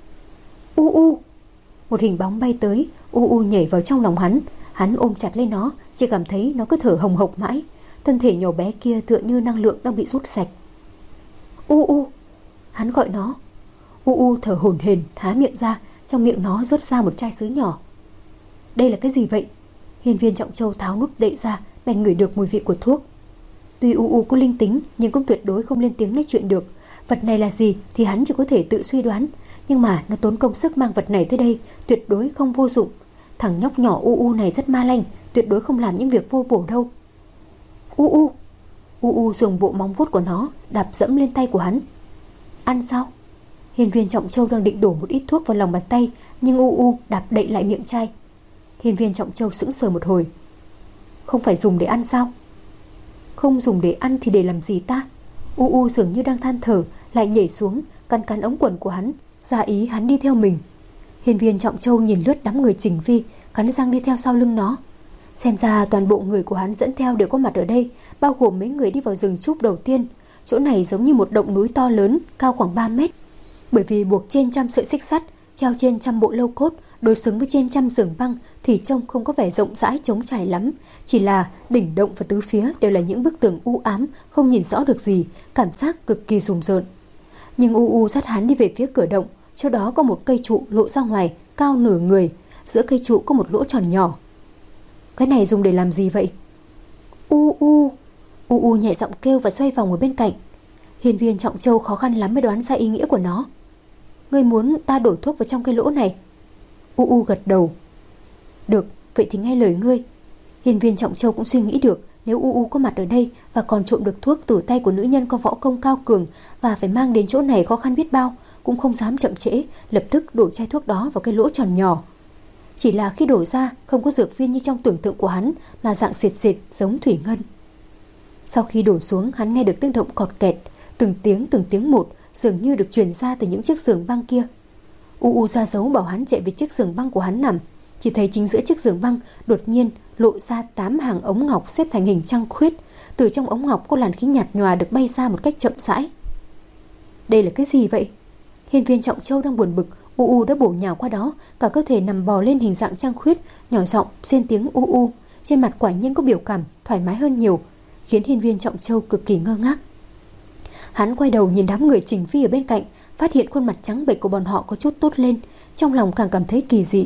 U U. Một hình bóng bay tới, U U nhảy vào trong lòng hắn. Hắn ôm chặt lấy nó, chỉ cảm thấy nó cứ thở hồng hộc mãi. Thân thể nhỏ bé kia tựa như năng lượng đang bị rút sạch. U U. Hắn gọi nó. U U thở hổn hển há miệng ra, trong miệng nó rớt ra một chai sứ nhỏ. Đây là cái gì vậy? Hiên Viên Trọng Châu tháo nút đậy ra, bèn ngửi được mùi vị của thuốc. Tuy U U có linh tính, nhưng cũng tuyệt đối không lên tiếng nói chuyện được. Vật này là gì thì hắn chỉ có thể tự suy đoán, nhưng mà nó tốn công sức mang vật này tới đây, tuyệt đối không vô dụng. Thằng nhóc nhỏ U U này rất ma lanh, tuyệt đối không làm những việc vô bổ đâu. U U. U U dùng bộ móng vuốt của nó đạp dẫm lên tay của hắn. Ăn sao? Hiên Viên Trọng Châu đang định đổ một ít thuốc vào lòng bàn tay, nhưng U U đạp đậy lại miệng chai. Hiên Viên Trọng Châu sững sờ một hồi. Không phải dùng để ăn sao? Không dùng để ăn thì để làm gì ta? U U dường như đang than thở, lại nhảy xuống cắn cắn ống quần của hắn, ra ý hắn đi theo mình. Hiên Viên Trọng Châu nhìn lướt đám người Trình Vi, cắn răng đi theo sau lưng nó. Xem ra toàn bộ người của hắn dẫn theo đều có mặt ở đây, bao gồm mấy người đi vào rừng trúc đầu tiên. Chỗ này giống như một động núi to lớn, cao khoảng ba mét. Bởi vì buộc trên trăm sợi xích sắt, treo trên trăm bộ lâu cốt, đối xứng với trên trăm giường băng, thì trông không có vẻ rộng rãi trống trải lắm. Chỉ là đỉnh động và tứ phía đều là những bức tường u ám, không nhìn rõ được gì, cảm giác cực kỳ rùng rợn. Nhưng U U dắt hắn đi về phía cửa động. Chỗ đó có một cây trụ lộ ra ngoài, cao nửa người. Giữa cây trụ có một lỗ tròn nhỏ. Cái này dùng để làm gì vậy? U U. U U nhẹ giọng kêu và xoay vòng ở bên cạnh. Hiên Viên Trọng Châu khó khăn lắm mới đoán ra ý nghĩa của nó. Ngươi muốn ta đổ thuốc vào trong cái lỗ này? U U gật đầu. Được, vậy thì nghe lời ngươi. Hiên Viên Trọng Châu cũng suy nghĩ được, nếu U U có mặt ở đây và còn trộm được thuốc từ tay của nữ nhân có võ công cao cường và phải mang đến chỗ này khó khăn biết bao, cũng không dám chậm trễ, lập tức đổ chai thuốc đó vào cái lỗ tròn nhỏ. Chỉ là khi đổ ra không có dược viên như trong tưởng tượng của hắn, mà dạng xịt xịt giống thủy ngân. Sau khi đổ xuống, hắn nghe được tiếng động cọt kẹt, từng tiếng từng tiếng một, dường như được truyền ra từ những chiếc giường băng kia. U U ra dấu bảo hắn chạy về chiếc giường băng của hắn nằm. Chỉ thấy chính giữa chiếc giường băng đột nhiên lộ ra tám hàng ống ngọc xếp thành hình trăng khuyết. Từ trong ống ngọc có làn khí nhạt nhòa được bay ra một cách chậm rãi. Đây là cái gì vậy? Hiên Viên Trọng Châu đang buồn bực, U U đã bổ nhào qua đó, cả cơ thể nằm bò lên hình dạng trăng khuyết, nhỏ giọng rên tiếng U U. Trên mặt quả nhiên có biểu cảm thoải mái hơn nhiều, khiến Hiên Viên Trọng Châu cực kỳ ngơ ngác. Hắn quay đầu nhìn đám người Trình Vi ở bên cạnh, phát hiện khuôn mặt trắng bệch của bọn họ có chút tốt lên, trong lòng càng cảm thấy kỳ dị.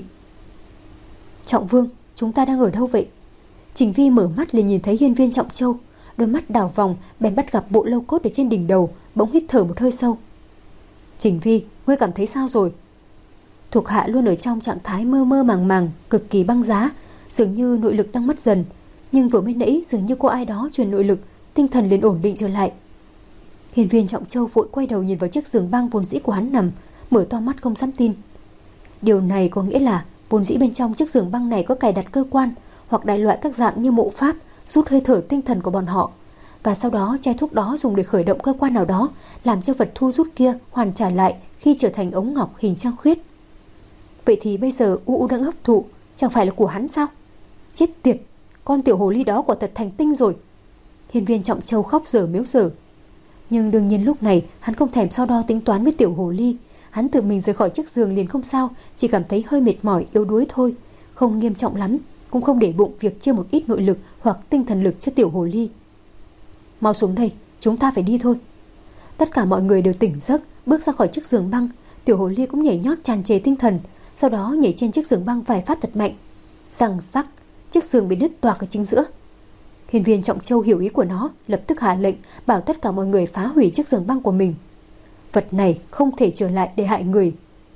Trọng Vương, chúng ta đang ở đâu vậy? Trình Vi mở mắt liền nhìn thấy Hiên Viên Trọng Châu, đôi mắt đảo vòng, bèn bắt gặp bộ lâu cốt ở trên đỉnh đầu, bỗng hít thở một hơi sâu. Trình Vi, ngươi cảm thấy sao rồi? Thuộc hạ luôn ở trong trạng thái mơ mơ màng màng, cực kỳ băng giá, dường như nội lực đang mất dần. Nhưng vừa mới nãy dường như có ai đó truyền nội lực, tinh thần liền ổn định trở lại. Hiên Viên Trọng Châu vội quay đầu nhìn vào chiếc giường băng vốn dĩ của hắn nằm, mở to mắt không dám tin. Điều này có nghĩa là vốn dĩ bên trong chiếc giường băng này có cài đặt cơ quan hoặc đại loại các dạng như mộ pháp, rút hơi thở tinh thần của bọn họ, và sau đó chai thuốc đó dùng để khởi động cơ quan nào đó, làm cho vật thu rút kia hoàn trả lại khi trở thành ống ngọc hình trăng khuyết. Vậy thì bây giờ U U đang hấp thụ chẳng phải là của hắn sao? Chết tiệt, con tiểu hồ ly đó quả thật thành tinh rồi. Hiên Viên Trọng Châu khóc dở miếu dở. Nhưng đương nhiên lúc này hắn không thèm so đo tính toán với tiểu hồ ly. Hắn tự mình rời khỏi chiếc giường liền không sao, chỉ cảm thấy hơi mệt mỏi yếu đuối thôi, không nghiêm trọng lắm, cũng không để bụng việc chia một ít nội lực hoặc tinh thần lực cho tiểu hồ ly. Mau xuống đây, chúng ta phải đi thôi. Tất cả mọi người đều tỉnh giấc, bước ra khỏi chiếc giường băng. Tiểu hồ ly cũng nhảy nhót tràn trề tinh thần, sau đó nhảy trên chiếc giường băng vài phát thật mạnh. Răng rắc, chiếc giường bị nứt toạc ở chính giữa. Hiên Viên Trọng Châu hiểu ý của nó, lập tức hạ lệnh bảo tất cả mọi người phá hủy chiếc giường băng của mình. Vật này không thể trở lại để hại người.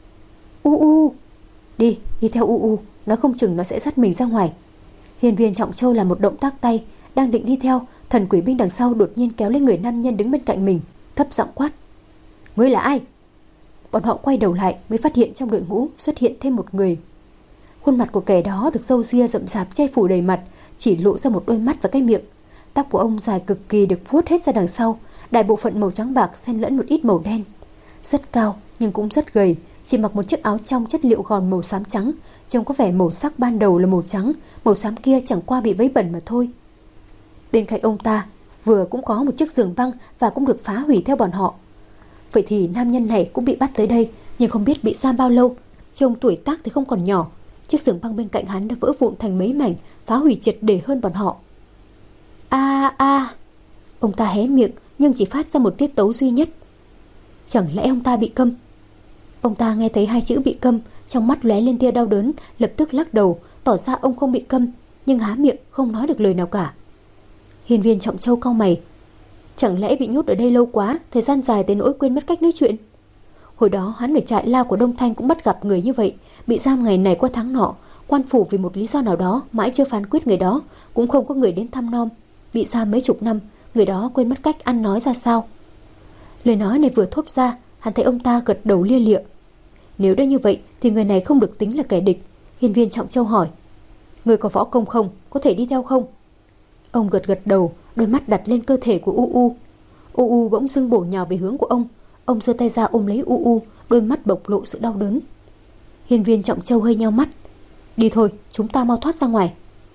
U U, đi, đi theo U U, nó không chừng nó sẽ dắt mình ra ngoài. Hiên Viên Trọng Châu làm một động tác tay, đang định đi theo, thần quỷ binh đằng sau đột nhiên kéo lên người nam nhân đứng bên cạnh mình, thấp giọng quát: Ngươi là ai? Bọn họ quay đầu lại mới phát hiện trong đội ngũ xuất hiện thêm một người. Khuôn mặt của kẻ đó được râu ria rậm rạp che phủ đầy mặt, chỉ lộ ra một đôi mắt và cái miệng. Tóc của ông dài cực kỳ được vuốt hết ra đằng sau, đại bộ phận màu trắng bạc xen lẫn một ít màu đen. Rất cao nhưng cũng rất gầy, chỉ mặc một chiếc áo trong chất liệu gòn màu xám trắng, trông có vẻ màu sắc ban đầu là màu trắng, màu xám kia chẳng qua bị vấy bẩn mà thôi. Bên cạnh ông ta vừa cũng có một chiếc giường băng và cũng được phá hủy theo bọn họ. Vậy thì nam nhân này cũng bị bắt tới đây, nhưng không biết bị giam bao lâu. Trông tuổi tác thì không còn nhỏ. Chiếc giường băng bên cạnh hắn đã vỡ vụn thành mấy mảnh, phá hủy triệt để hơn bọn họ. A a, ông ta hé miệng nhưng chỉ phát ra một tiết tấu duy nhất. Chẳng lẽ ông ta bị câm? Ông ta nghe thấy hai chữ bị câm, trong mắt lóe lên tia đau đớn, lập tức lắc đầu, tỏ ra ông không bị câm, nhưng há miệng không nói được lời nào cả. Hiên Viên Trọng Châu cau mày. Chẳng lẽ bị nhốt ở đây lâu quá, thời gian dài tới nỗi quên mất cách nói chuyện? Hồi đó hắn ở trại lao của Đông Thanh cũng bắt gặp người như vậy, bị giam ngày này qua tháng nọ, quan phủ vì một lý do nào đó mãi chưa phán quyết người đó, cũng không có người đến thăm nom, bị giam mấy chục năm, người đó quên mất cách ăn nói ra sao. Lời nói này vừa thốt ra, hắn thấy ông ta gật đầu lia lịa. Nếu đã như vậy thì người này không được tính là kẻ địch. Hiên Viên Trọng Châu hỏi: Người có võ công không? Có thể đi theo không? Ông gật gật đầu, đôi mắt đặt lên cơ thể của U U. U U bỗng dưng bổ nhào về hướng của ông. Ông giơ tay ra ôm lấy U U, đôi mắt bộc lộ sự đau đớn. Hiên Viên Trọng Châu hơi nheo mắt. Đi thôi, chúng ta mau thoát ra ngoài.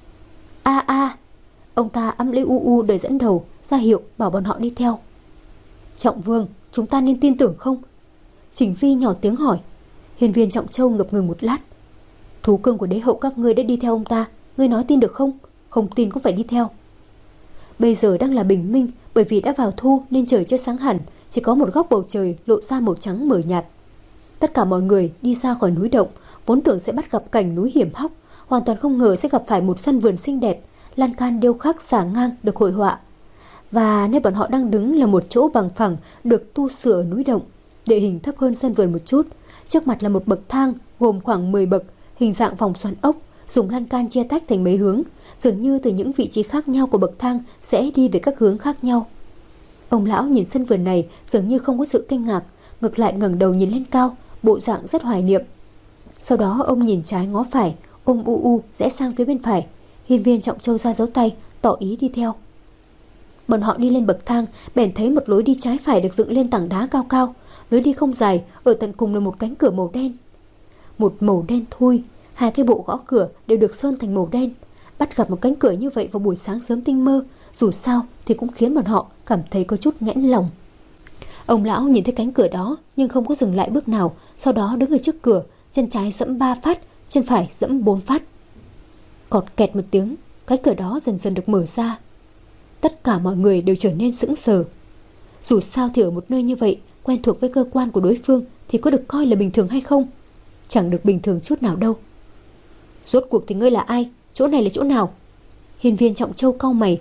A a, ông ta ẵm lấy U U đời dẫn đầu, ra hiệu bảo bọn họ đi theo. Trọng Vương, chúng ta nên tin tưởng không? Trình Phi nhỏ tiếng hỏi. Hiên Viên Trọng Châu ngập ngừng một lát. Thú cưng của đế hậu các ngươi đã đi theo ông ta, ngươi nói tin được không? Không tin cũng phải đi theo. Bây giờ đang là bình minh, bởi vì đã vào thu nên trời chưa sáng hẳn, chỉ có một góc bầu trời lộ ra màu trắng mờ nhạt. Tất cả mọi người đi ra khỏi núi động, vốn tưởng sẽ bắt gặp cảnh núi hiểm hóc, hoàn toàn không ngờ sẽ gặp phải một sân vườn xinh đẹp, lan can điêu khắc xà ngang được hội họa. Và nơi bọn họ đang đứng là một chỗ bằng phẳng được tu sửa ở núi động, địa hình thấp hơn sân vườn một chút. Trước mặt là một bậc thang gồm khoảng mười bậc, hình dạng vòng xoắn ốc, dùng lan can chia tách thành mấy hướng, dường như từ những vị trí khác nhau của bậc thang sẽ đi về các hướng khác nhau. Ông lão nhìn sân vườn này dường như không có sự kinh ngạc, ngược lại ngẩng đầu nhìn lên cao, bộ dạng rất hoài niệm. Sau đó ông nhìn trái ngó phải, ôm U U rẽ sang phía bên phải. Hiên Viên Trọng Châu ra dấu tay, tỏ ý đi theo. Bọn họ đi lên bậc thang, bèn thấy một lối đi trái phải được dựng lên tảng đá cao cao. Lối đi không dài, ở tận cùng là một cánh cửa màu đen. Một màu đen thui, hai cái bộ gõ cửa đều được sơn thành màu đen. Bắt gặp một cánh cửa như vậy vào buổi sáng sớm tinh mơ, dù sao thì cũng khiến bọn họ cảm thấy có chút nghẽn lòng. Ông lão nhìn thấy cánh cửa đó nhưng không có dừng lại bước nào, sau đó đứng ở trước cửa, chân trái giẫm ba phát, chân phải giẫm bốn phát. Cọt kẹt một tiếng, cánh cửa đó dần dần được mở ra. Tất cả mọi người đều trở nên sững sờ. Dù sao thì ở một nơi như vậy, quen thuộc với cơ quan của đối phương thì có được coi là bình thường hay không? Chẳng được bình thường chút nào đâu. Rốt cuộc thì ngươi là ai? Chỗ này là chỗ nào? Hiên Viên Trọng Châu cau mày.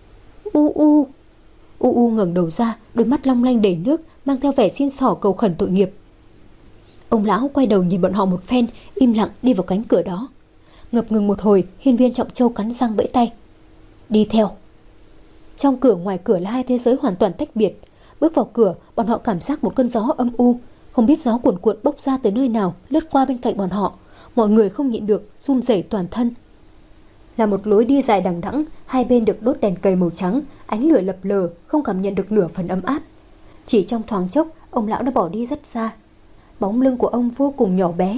U U. U U ngẩng đầu ra, đôi mắt long lanh đầy nước, mang theo vẻ xin xỏ cầu khẩn tội nghiệp. Ông lão quay đầu nhìn bọn họ một phen, im lặng đi vào cánh cửa đó. Ngập ngừng một hồi, Hiên Viên Trọng Châu cắn răng vẫy tay. Đi theo. Trong cửa ngoài cửa là hai thế giới hoàn toàn tách biệt. Bước vào cửa, bọn họ cảm giác một cơn gió âm u, không biết gió cuồn cuộn bốc ra từ nơi nào, lướt qua bên cạnh bọn họ. Mọi người không nhịn được, run rẩy toàn thân. Là một lối đi dài đằng đẵng, hai bên được đốt đèn cầy màu trắng, ánh lửa lập lờ, không cảm nhận được nửa phần ấm áp. Chỉ trong thoáng chốc, ông lão đã bỏ đi rất xa. Bóng lưng của ông vô cùng nhỏ bé.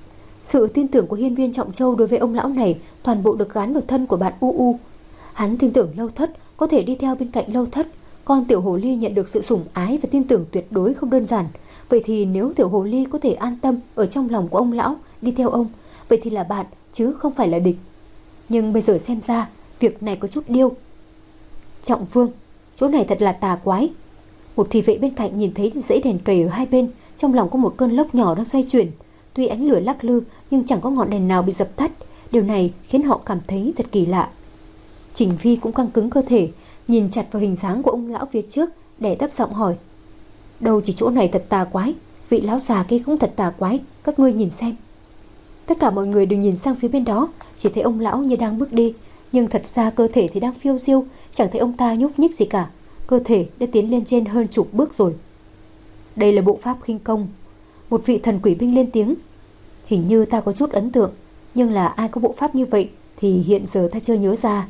Sự tin tưởng của Hiên Viên Trọng Châu đối với ông lão này toàn bộ được gán vào thân của bạn U U. Hắn tin tưởng Lâu Thất có thể đi theo bên cạnh Lâu Thất, con tiểu hồ ly nhận được sự sủng ái và tin tưởng tuyệt đối không đơn giản. Vậy thì nếu tiểu hồ ly có thể an tâm ở trong lòng của ông lão, đi theo ông, vậy thì là bạn chứ không phải là địch. Nhưng bây giờ xem ra việc này có chút điêu. Trọng Vương, chỗ này thật là tà quái. Một thị vệ bên cạnh nhìn thấy dãy đèn cầy ở hai bên, trong lòng có một cơn lốc nhỏ đang xoay chuyển. Tuy ánh lửa lắc lư nhưng chẳng có ngọn đèn nào bị dập tắt. Điều này khiến họ cảm thấy thật kỳ lạ. Trình Vi cũng căng cứng cơ thể, nhìn chặt vào hình dáng của ông lão phía trước, để thấp giọng hỏi. Đâu chỉ chỗ này thật tà quái, vị lão già kia cũng thật tà quái, các ngươi nhìn xem. Tất cả mọi người đều nhìn sang phía bên đó, chỉ thấy ông lão như đang bước đi, nhưng thật ra cơ thể thì đang phiêu diêu, chẳng thấy ông ta nhúc nhích gì cả. Cơ thể đã tiến lên trên hơn chục bước rồi. Đây là bộ pháp khinh công. Một vị thần quỷ binh lên tiếng. Hình như ta có chút ấn tượng, nhưng là ai có bộ pháp như vậy thì hiện giờ ta chưa nhớ ra.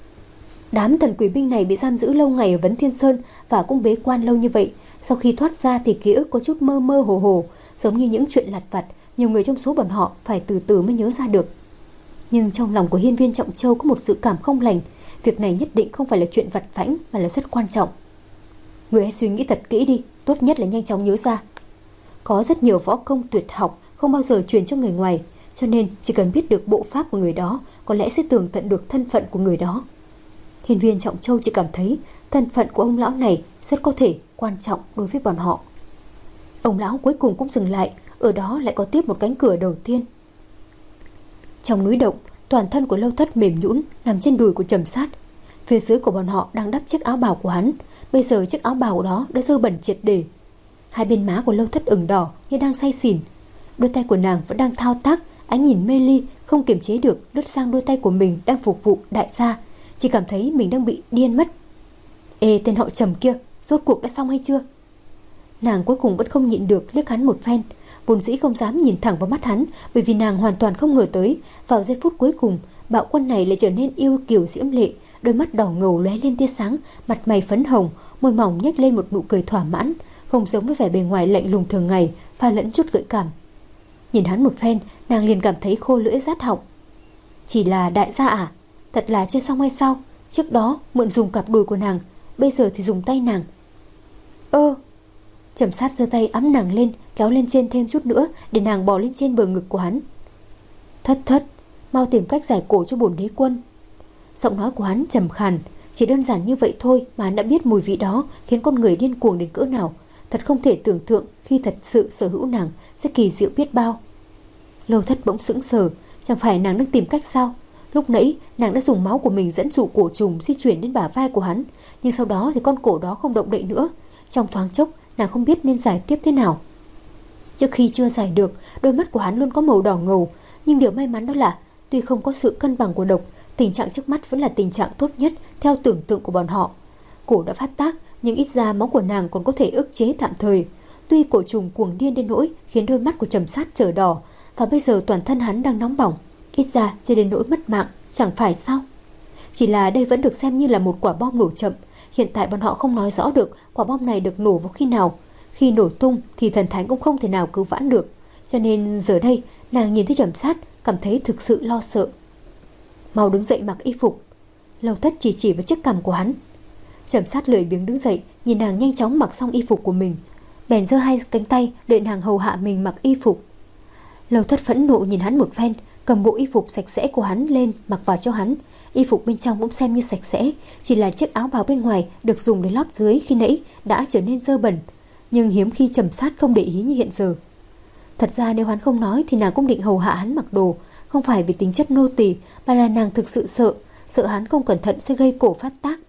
Đám thần quỷ binh này bị giam giữ lâu ngày ở Vấn Thiên Sơn và cũng bế quan lâu như vậy, sau khi thoát ra thì ký ức có chút mơ mơ hồ hồ, giống như những chuyện lặt vặt, nhiều người trong số bọn họ phải từ từ mới nhớ ra được. Nhưng trong lòng của Hiên Viên Trọng Châu có một dự cảm không lành, việc này nhất định không phải là chuyện vặt vãnh mà là rất quan trọng. Người hãy suy nghĩ thật kỹ đi, tốt nhất là nhanh chóng nhớ ra. Có rất nhiều võ công tuyệt học không bao giờ truyền cho người ngoài, cho nên chỉ cần biết được bộ pháp của người đó, có lẽ sẽ tường tận được thân phận của người đó. Hiên Viên Trọng Châu chỉ cảm thấy thân phận của ông lão này rất có thể quan trọng đối với bọn họ. Ông lão cuối cùng cũng dừng lại, ở đó lại có tiếp một cánh cửa đầu tiên. Trong núi động, toàn thân của Lâu Thất mềm nhũn nằm trên đùi của Trầm Sát. Phía dưới của bọn họ đang đắp chiếc áo bào của hắn, bây giờ chiếc áo bào đó đã dơ bẩn triệt để. Hai bên má của Lâu Thất ửng đỏ như đang say xỉn. Đôi tay của nàng vẫn đang thao tác, ánh nhìn mê ly không kiềm chế được lướt sang đôi tay của mình đang phục vụ đại gia, chỉ cảm thấy mình đang bị điên mất. Ê, tên họ Trầm kia, rốt cuộc đã xong hay chưa? Nàng cuối cùng vẫn không nhịn được liếc hắn một phen, vốn dĩ không dám nhìn thẳng vào mắt hắn, bởi vì nàng hoàn toàn không ngờ tới vào giây phút cuối cùng bạo quân này lại trở nên yêu kiều diễm lệ, đôi mắt đỏ ngầu lóe lên tia sáng, mặt mày phấn hồng, môi mỏng nhếch lên một nụ cười thỏa mãn, không giống với vẻ bề ngoài lạnh lùng thường ngày, pha lẫn chút gợi cảm. Nhìn hắn một phen, nàng liền cảm thấy khô lưỡi rát họng. Chỉ là đại gia à? Thật là chưa xong hay sao? Trước đó mượn dùng cặp đùi của nàng, bây giờ thì dùng tay nàng. Ơ. Trầm Sát giơ tay ẵm nàng lên, kéo lên trên thêm chút nữa để nàng bò lên trên bờ ngực của hắn. Thất thất, mau tìm cách giải cổ cho bổn đế quân. Giọng nói của hắn trầm khàn, chỉ đơn giản như vậy thôi mà hắn đã biết mùi vị đó khiến con người điên cuồng đến cỡ nào. Thật không thể tưởng tượng khi thật sự sở hữu nàng sẽ kỳ diệu biết bao. Lâu Thất bỗng sững sờ, chẳng phải nàng đang tìm cách sao? Lúc nãy nàng đã dùng máu của mình dẫn dụ cổ trùng di chuyển đến bả vai của hắn, nhưng sau đó thì con cổ đó không động đậy nữa. Trong thoáng chốc nàng không biết nên giải tiếp thế nào. Trước khi chưa giải được, đôi mắt của hắn luôn có màu đỏ ngầu, nhưng điều may mắn đó là tuy không có sự cân bằng của độc, tình trạng trước mắt vẫn là tình trạng tốt nhất theo tưởng tượng của bọn họ. Cổ đã phát tác, nhưng ít ra máu của nàng còn có thể ức chế tạm thời. Tuy cổ trùng cuồng điên đến nỗi khiến đôi mắt của Trầm Sát trở đỏ, và bây giờ toàn thân hắn đang nóng bỏng, ít ra chưa đến nỗi mất mạng, chẳng phải sao? Chỉ là đây vẫn được xem như là một quả bom nổ chậm. Hiện tại bọn họ không nói rõ được quả bom này được nổ vào khi nào. Khi nổ tung thì thần thánh cũng không thể nào cứu vãn được. Cho nên giờ đây nàng nhìn thấy Trầm Sát cảm thấy thực sự lo sợ. Mau đứng dậy mặc y phục. Lâu Thất chỉ chỉ vào chiếc cằm của hắn. Trầm Sát lười biếng đứng dậy, nhìn nàng nhanh chóng mặc xong y phục của mình, bèn giơ hai cánh tay đợi nàng hầu hạ mình mặc y phục. Lâu Thất phẫn nộ nhìn hắn một phen, cầm bộ y phục sạch sẽ của hắn lên mặc vào cho hắn. Y phục bên trong cũng xem như sạch sẽ, chỉ là chiếc áo bào bên ngoài được dùng để lót dưới khi nãy đã trở nên dơ bẩn, nhưng hiếm khi Trầm Sát không để ý như hiện giờ. Thật ra nếu hắn không nói thì nàng cũng định hầu hạ hắn mặc đồ, không phải vì tính chất nô tỳ, mà là nàng thực sự sợ, sợ hắn không cẩn thận sẽ gây cổ phát tác.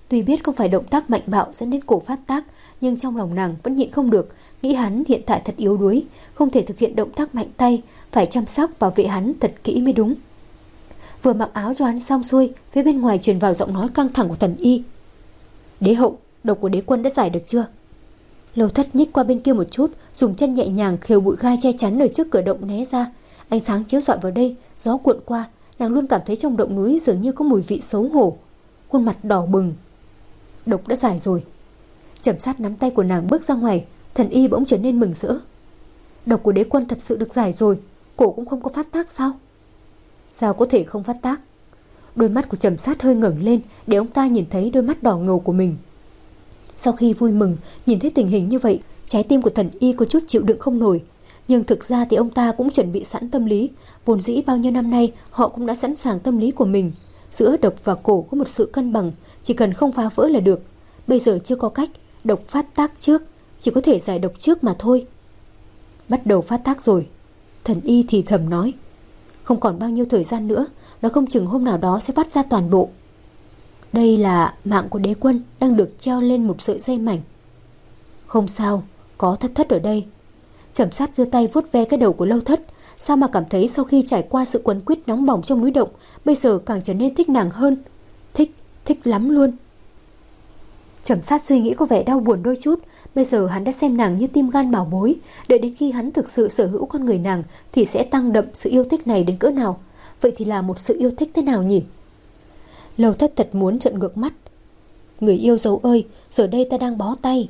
Tuy biết không phải động tác mạnh bạo dẫn đến cổ phát tác, nhưng trong lòng nàng vẫn nhịn không được, nghĩ hắn hiện tại thật yếu đuối, không thể thực hiện động tác mạnh tay, phải chăm sóc bảo vệ hắn thật kỹ mới đúng. Vừa mặc áo cho hắn xong xuôi, phía bên ngoài truyền vào giọng nói căng thẳng của Thần Y. Đế hậu, độc của đế quân đã giải được chưa? Lâu Thất nhích qua bên kia một chút, dùng chân nhẹ nhàng khều bụi gai che chắn ở trước cửa động né ra. Ánh sáng chiếu rọi vào đây, gió cuộn qua, nàng luôn cảm thấy trong động núi dường như có mùi vị xấu hổ. Khuôn mặt đỏ bừng. Độc đã giải rồi. Trầm Sát nắm tay của nàng bước ra ngoài. Thần Y bỗng trở nên mừng rỡ. Độc của đế quân thật sự được giải rồi, cổ cũng không có phát tác sao? Sao có thể không phát tác? Đôi mắt của Trầm Sát hơi ngẩng lên để ông ta nhìn thấy đôi mắt đỏ ngầu của mình. Sau khi vui mừng nhìn thấy tình hình như vậy, trái tim của Thần Y có chút chịu đựng không nổi. Nhưng thực ra thì ông ta cũng chuẩn bị sẵn tâm lý. Vốn dĩ bao nhiêu năm nay họ cũng đã sẵn sàng tâm lý của mình. Giữa độc và cổ có một sự cân bằng, chỉ cần không phá vỡ là được. Bây giờ chưa có cách, độc phát tác trước, chỉ có thể giải độc trước mà thôi. Bắt đầu phát tác rồi. Thần Y thì thầm nói. Không còn bao nhiêu thời gian nữa, nó không chừng hôm nào đó sẽ phát ra toàn bộ. Đây là mạng của đế quân đang được treo lên một sợi dây mảnh. Không sao, có Thất Thất ở đây. Trầm Sát giơ tay vuốt ve cái đầu của Lâu Thất. Sao mà cảm thấy sau khi trải qua sự quấn quýt nóng bỏng trong núi động, bây giờ càng trở nên thích nàng hơn. Thích, thích lắm luôn. Trầm Sát suy nghĩ có vẻ đau buồn đôi chút. Bây giờ hắn đã xem nàng như tim gan bảo bối. Đợi đến khi hắn thực sự sở hữu con người nàng thì sẽ tăng đậm sự yêu thích này đến cỡ nào. Vậy thì là một sự yêu thích thế nào nhỉ? Lâu Thất thật muốn trợn ngược mắt. Người yêu dấu ơi, giờ đây ta đang bó tay.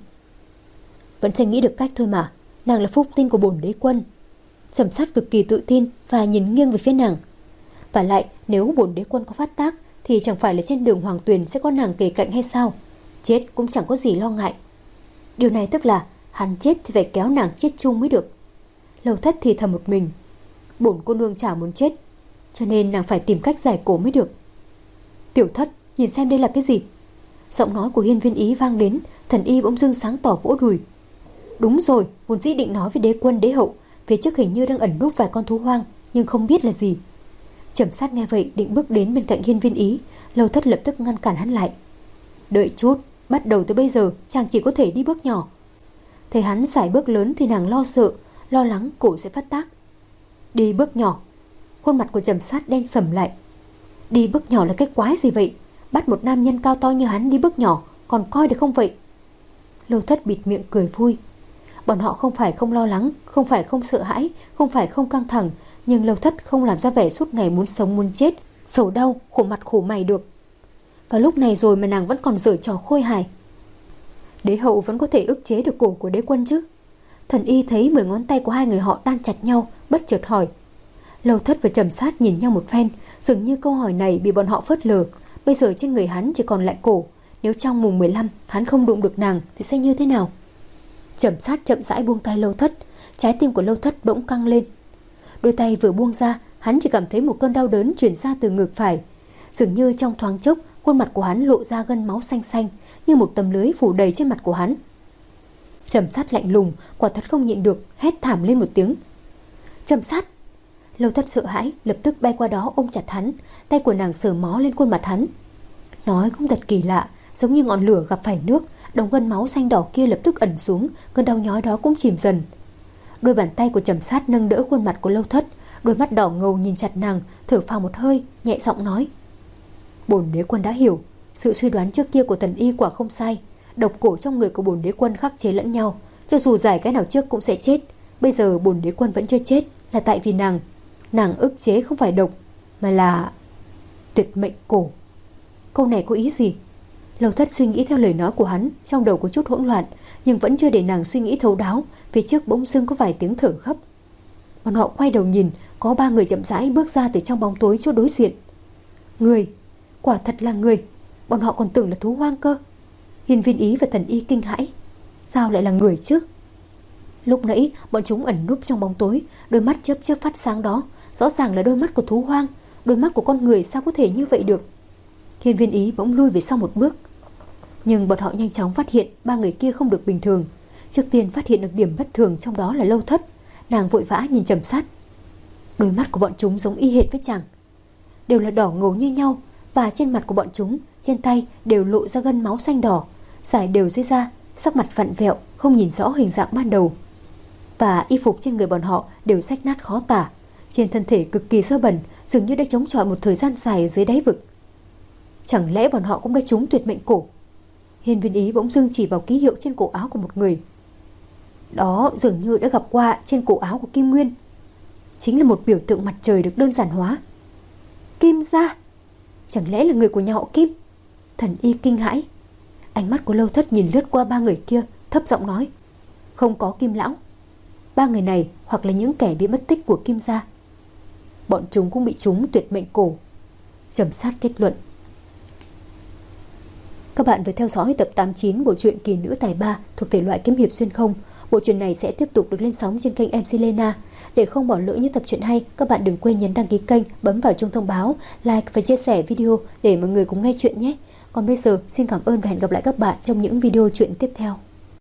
Vẫn chưa nghĩ được cách thôi mà. Nàng là phúc tinh của bổn đế quân. Trầm Sát cực kỳ tự tin và nhìn nghiêng về phía nàng. Và lại nếu bổn đế quân có phát tác thì chẳng phải là trên đường Hoàng Tuyền sẽ có nàng kề cạnh hay sao? Chết cũng chẳng có gì lo ngại. Điều này tức là hắn chết thì phải kéo nàng chết chung mới được. Lâu Thất thì thầm một mình. Bổn cô nương chả muốn chết, cho nên nàng phải tìm cách giải cổ mới được. Tiểu Thất, nhìn xem đây là cái gì? Giọng nói của Hiên Viên Ý vang đến. Thần Y bỗng dưng sáng tỏ vỗ đùi. Đúng rồi, vốn dĩ định nói với đế quân đế hậu, phía trước hình như đang ẩn núp vài con thú hoang, nhưng không biết là gì. Trầm Sát nghe vậy định bước đến bên cạnh Hiên Viên Ý. Lâu Thất lập tức ngăn cản hắn lại. Đợi chút, bắt đầu từ bây giờ chàng chỉ có thể đi bước nhỏ. Thấy hắn sải bước lớn thì nàng lo sợ, lo lắng cổ sẽ phát tác. Đi bước nhỏ. Khuôn mặt của Trầm Sát đen sầm lại. Đi bước nhỏ là cái quái gì vậy? Bắt một nam nhân cao to như hắn đi bước nhỏ, còn coi được không vậy? Lâu Thất bịt miệng cười vui. Bọn họ không phải không lo lắng, không phải không sợ hãi, không phải không căng thẳng, nhưng Lâu Thất không làm ra vẻ suốt ngày muốn sống muốn chết, sầu đau, khổ mặt khổ mày được. Và lúc này rồi mà nàng vẫn còn giở trò khôi hài. Đế hậu vẫn có thể ức chế được cổ của đế quân chứ? Thần Y thấy mười ngón tay của hai người họ đan chặt nhau, bất chợt hỏi. Lâu Thất và Trầm Sát nhìn nhau một phen, dường như câu hỏi này bị bọn họ phớt lờ. Bây giờ trên người hắn chỉ còn lại cổ, nếu trong mùng mười lăm hắn không đụng được nàng thì sẽ như thế nào? Trầm Sát chậm rãi buông tay Lâu Thất. Trái tim của Lâu Thất bỗng căng lên. Đôi tay vừa buông ra, hắn chỉ cảm thấy một cơn đau đớn truyền ra từ ngực phải. Dường như trong thoáng chốc, khuôn mặt của hắn lộ ra gân máu xanh xanh, như một tấm lưới phủ đầy trên mặt của hắn. Trầm Sát lạnh lùng, quả thật không nhịn được, hét thảm lên một tiếng. Trầm Sát! Lâu Thất sợ hãi, lập tức bay qua đó ôm chặt hắn. Tay của nàng sờ mó lên khuôn mặt hắn. Nói cũng thật kỳ lạ, giống như ngọn lửa gặp phải nước, đống gân máu xanh đỏ kia lập tức ẩn xuống, cơn đau nhói đó cũng chìm dần. Đôi bàn tay của Trầm Sát nâng đỡ khuôn mặt của Lâu Thất, đôi mắt đỏ ngầu nhìn chặt nàng, thở phào một hơi, nhẹ giọng nói. Bổn đế quân đã hiểu, sự suy đoán trước kia của Thần Y quả không sai. Độc cổ trong người của bổn đế quân khắc chế lẫn nhau, cho dù giải cái nào trước cũng sẽ chết. Bây giờ bổn đế quân vẫn chưa chết là tại vì nàng. Nàng ức chế không phải độc, mà là tuyệt mệnh cổ. Câu này có ý gì? Lâu Thất suy nghĩ theo lời nói của hắn, trong đầu có chút hỗn loạn, nhưng vẫn chưa để nàng suy nghĩ thấu đáo. Phía trước bỗng dưng có vài tiếng thở gấp. Bọn họ quay đầu nhìn, có ba người chậm rãi bước ra từ trong bóng tối chỗ đối diện. Người, quả thật là người. Bọn họ còn tưởng là thú hoang cơ. Hiên Viên Ý và Thần Y kinh hãi. Sao lại là người chứ? Lúc nãy bọn chúng ẩn núp trong bóng tối, đôi mắt chớp chớp phát sáng đó rõ ràng là đôi mắt của thú hoang. Đôi mắt của con người sao có thể như vậy được? Hiên Viên Ý bỗng lui về sau một bước. Nhưng bọn họ nhanh chóng phát hiện ba người kia không được bình thường. Trước tiên phát hiện được điểm bất thường trong đó là Lâu Thất. Nàng vội vã nhìn Trầm Sát. Đôi mắt của bọn chúng giống y hệt với chàng, đều là đỏ ngầu như nhau, và trên mặt của bọn chúng, trên tay đều lộ ra gân máu xanh đỏ, rải đều dưới da, sắc mặt vặn vẹo, không nhìn rõ hình dạng ban đầu. Và y phục trên người bọn họ đều rách nát khó tả, trên thân thể cực kỳ dơ bẩn, dường như đã chống chọi một thời gian dài ở dưới đáy vực. Chẳng lẽ bọn họ cũng đã trúng tuyệt mệnh cổ? Hiên Viên Ý bỗng dưng chỉ vào ký hiệu trên cổ áo của một người. Đó dường như đã gặp qua trên cổ áo của Kim Nguyên. Chính là một biểu tượng mặt trời được đơn giản hóa. Kim gia! Chẳng lẽ là người của nhà họ Kim? Thần y kinh hãi. Ánh mắt của Lâu Thất nhìn lướt qua ba người kia, thấp giọng nói: không có Kim lão. Ba người này hoặc là những kẻ bị mất tích của Kim gia. Bọn chúng cũng bị trúng tuyệt mệnh cổ. Trầm sát kết luận. Các bạn vừa theo dõi tập tám mươi chín bộ truyện Kỳ Nữ Tài Ba thuộc thể loại kiếm hiệp xuyên không. Bộ truyện này sẽ tiếp tục được lên sóng trên kênh em xê Lena. Để không bỏ lỡ những tập truyện hay, các bạn đừng quên nhấn đăng ký kênh, bấm vào chuông thông báo, like và chia sẻ video để mọi người cùng nghe chuyện nhé. Còn bây giờ, xin cảm ơn và hẹn gặp lại các bạn trong những video truyện tiếp theo.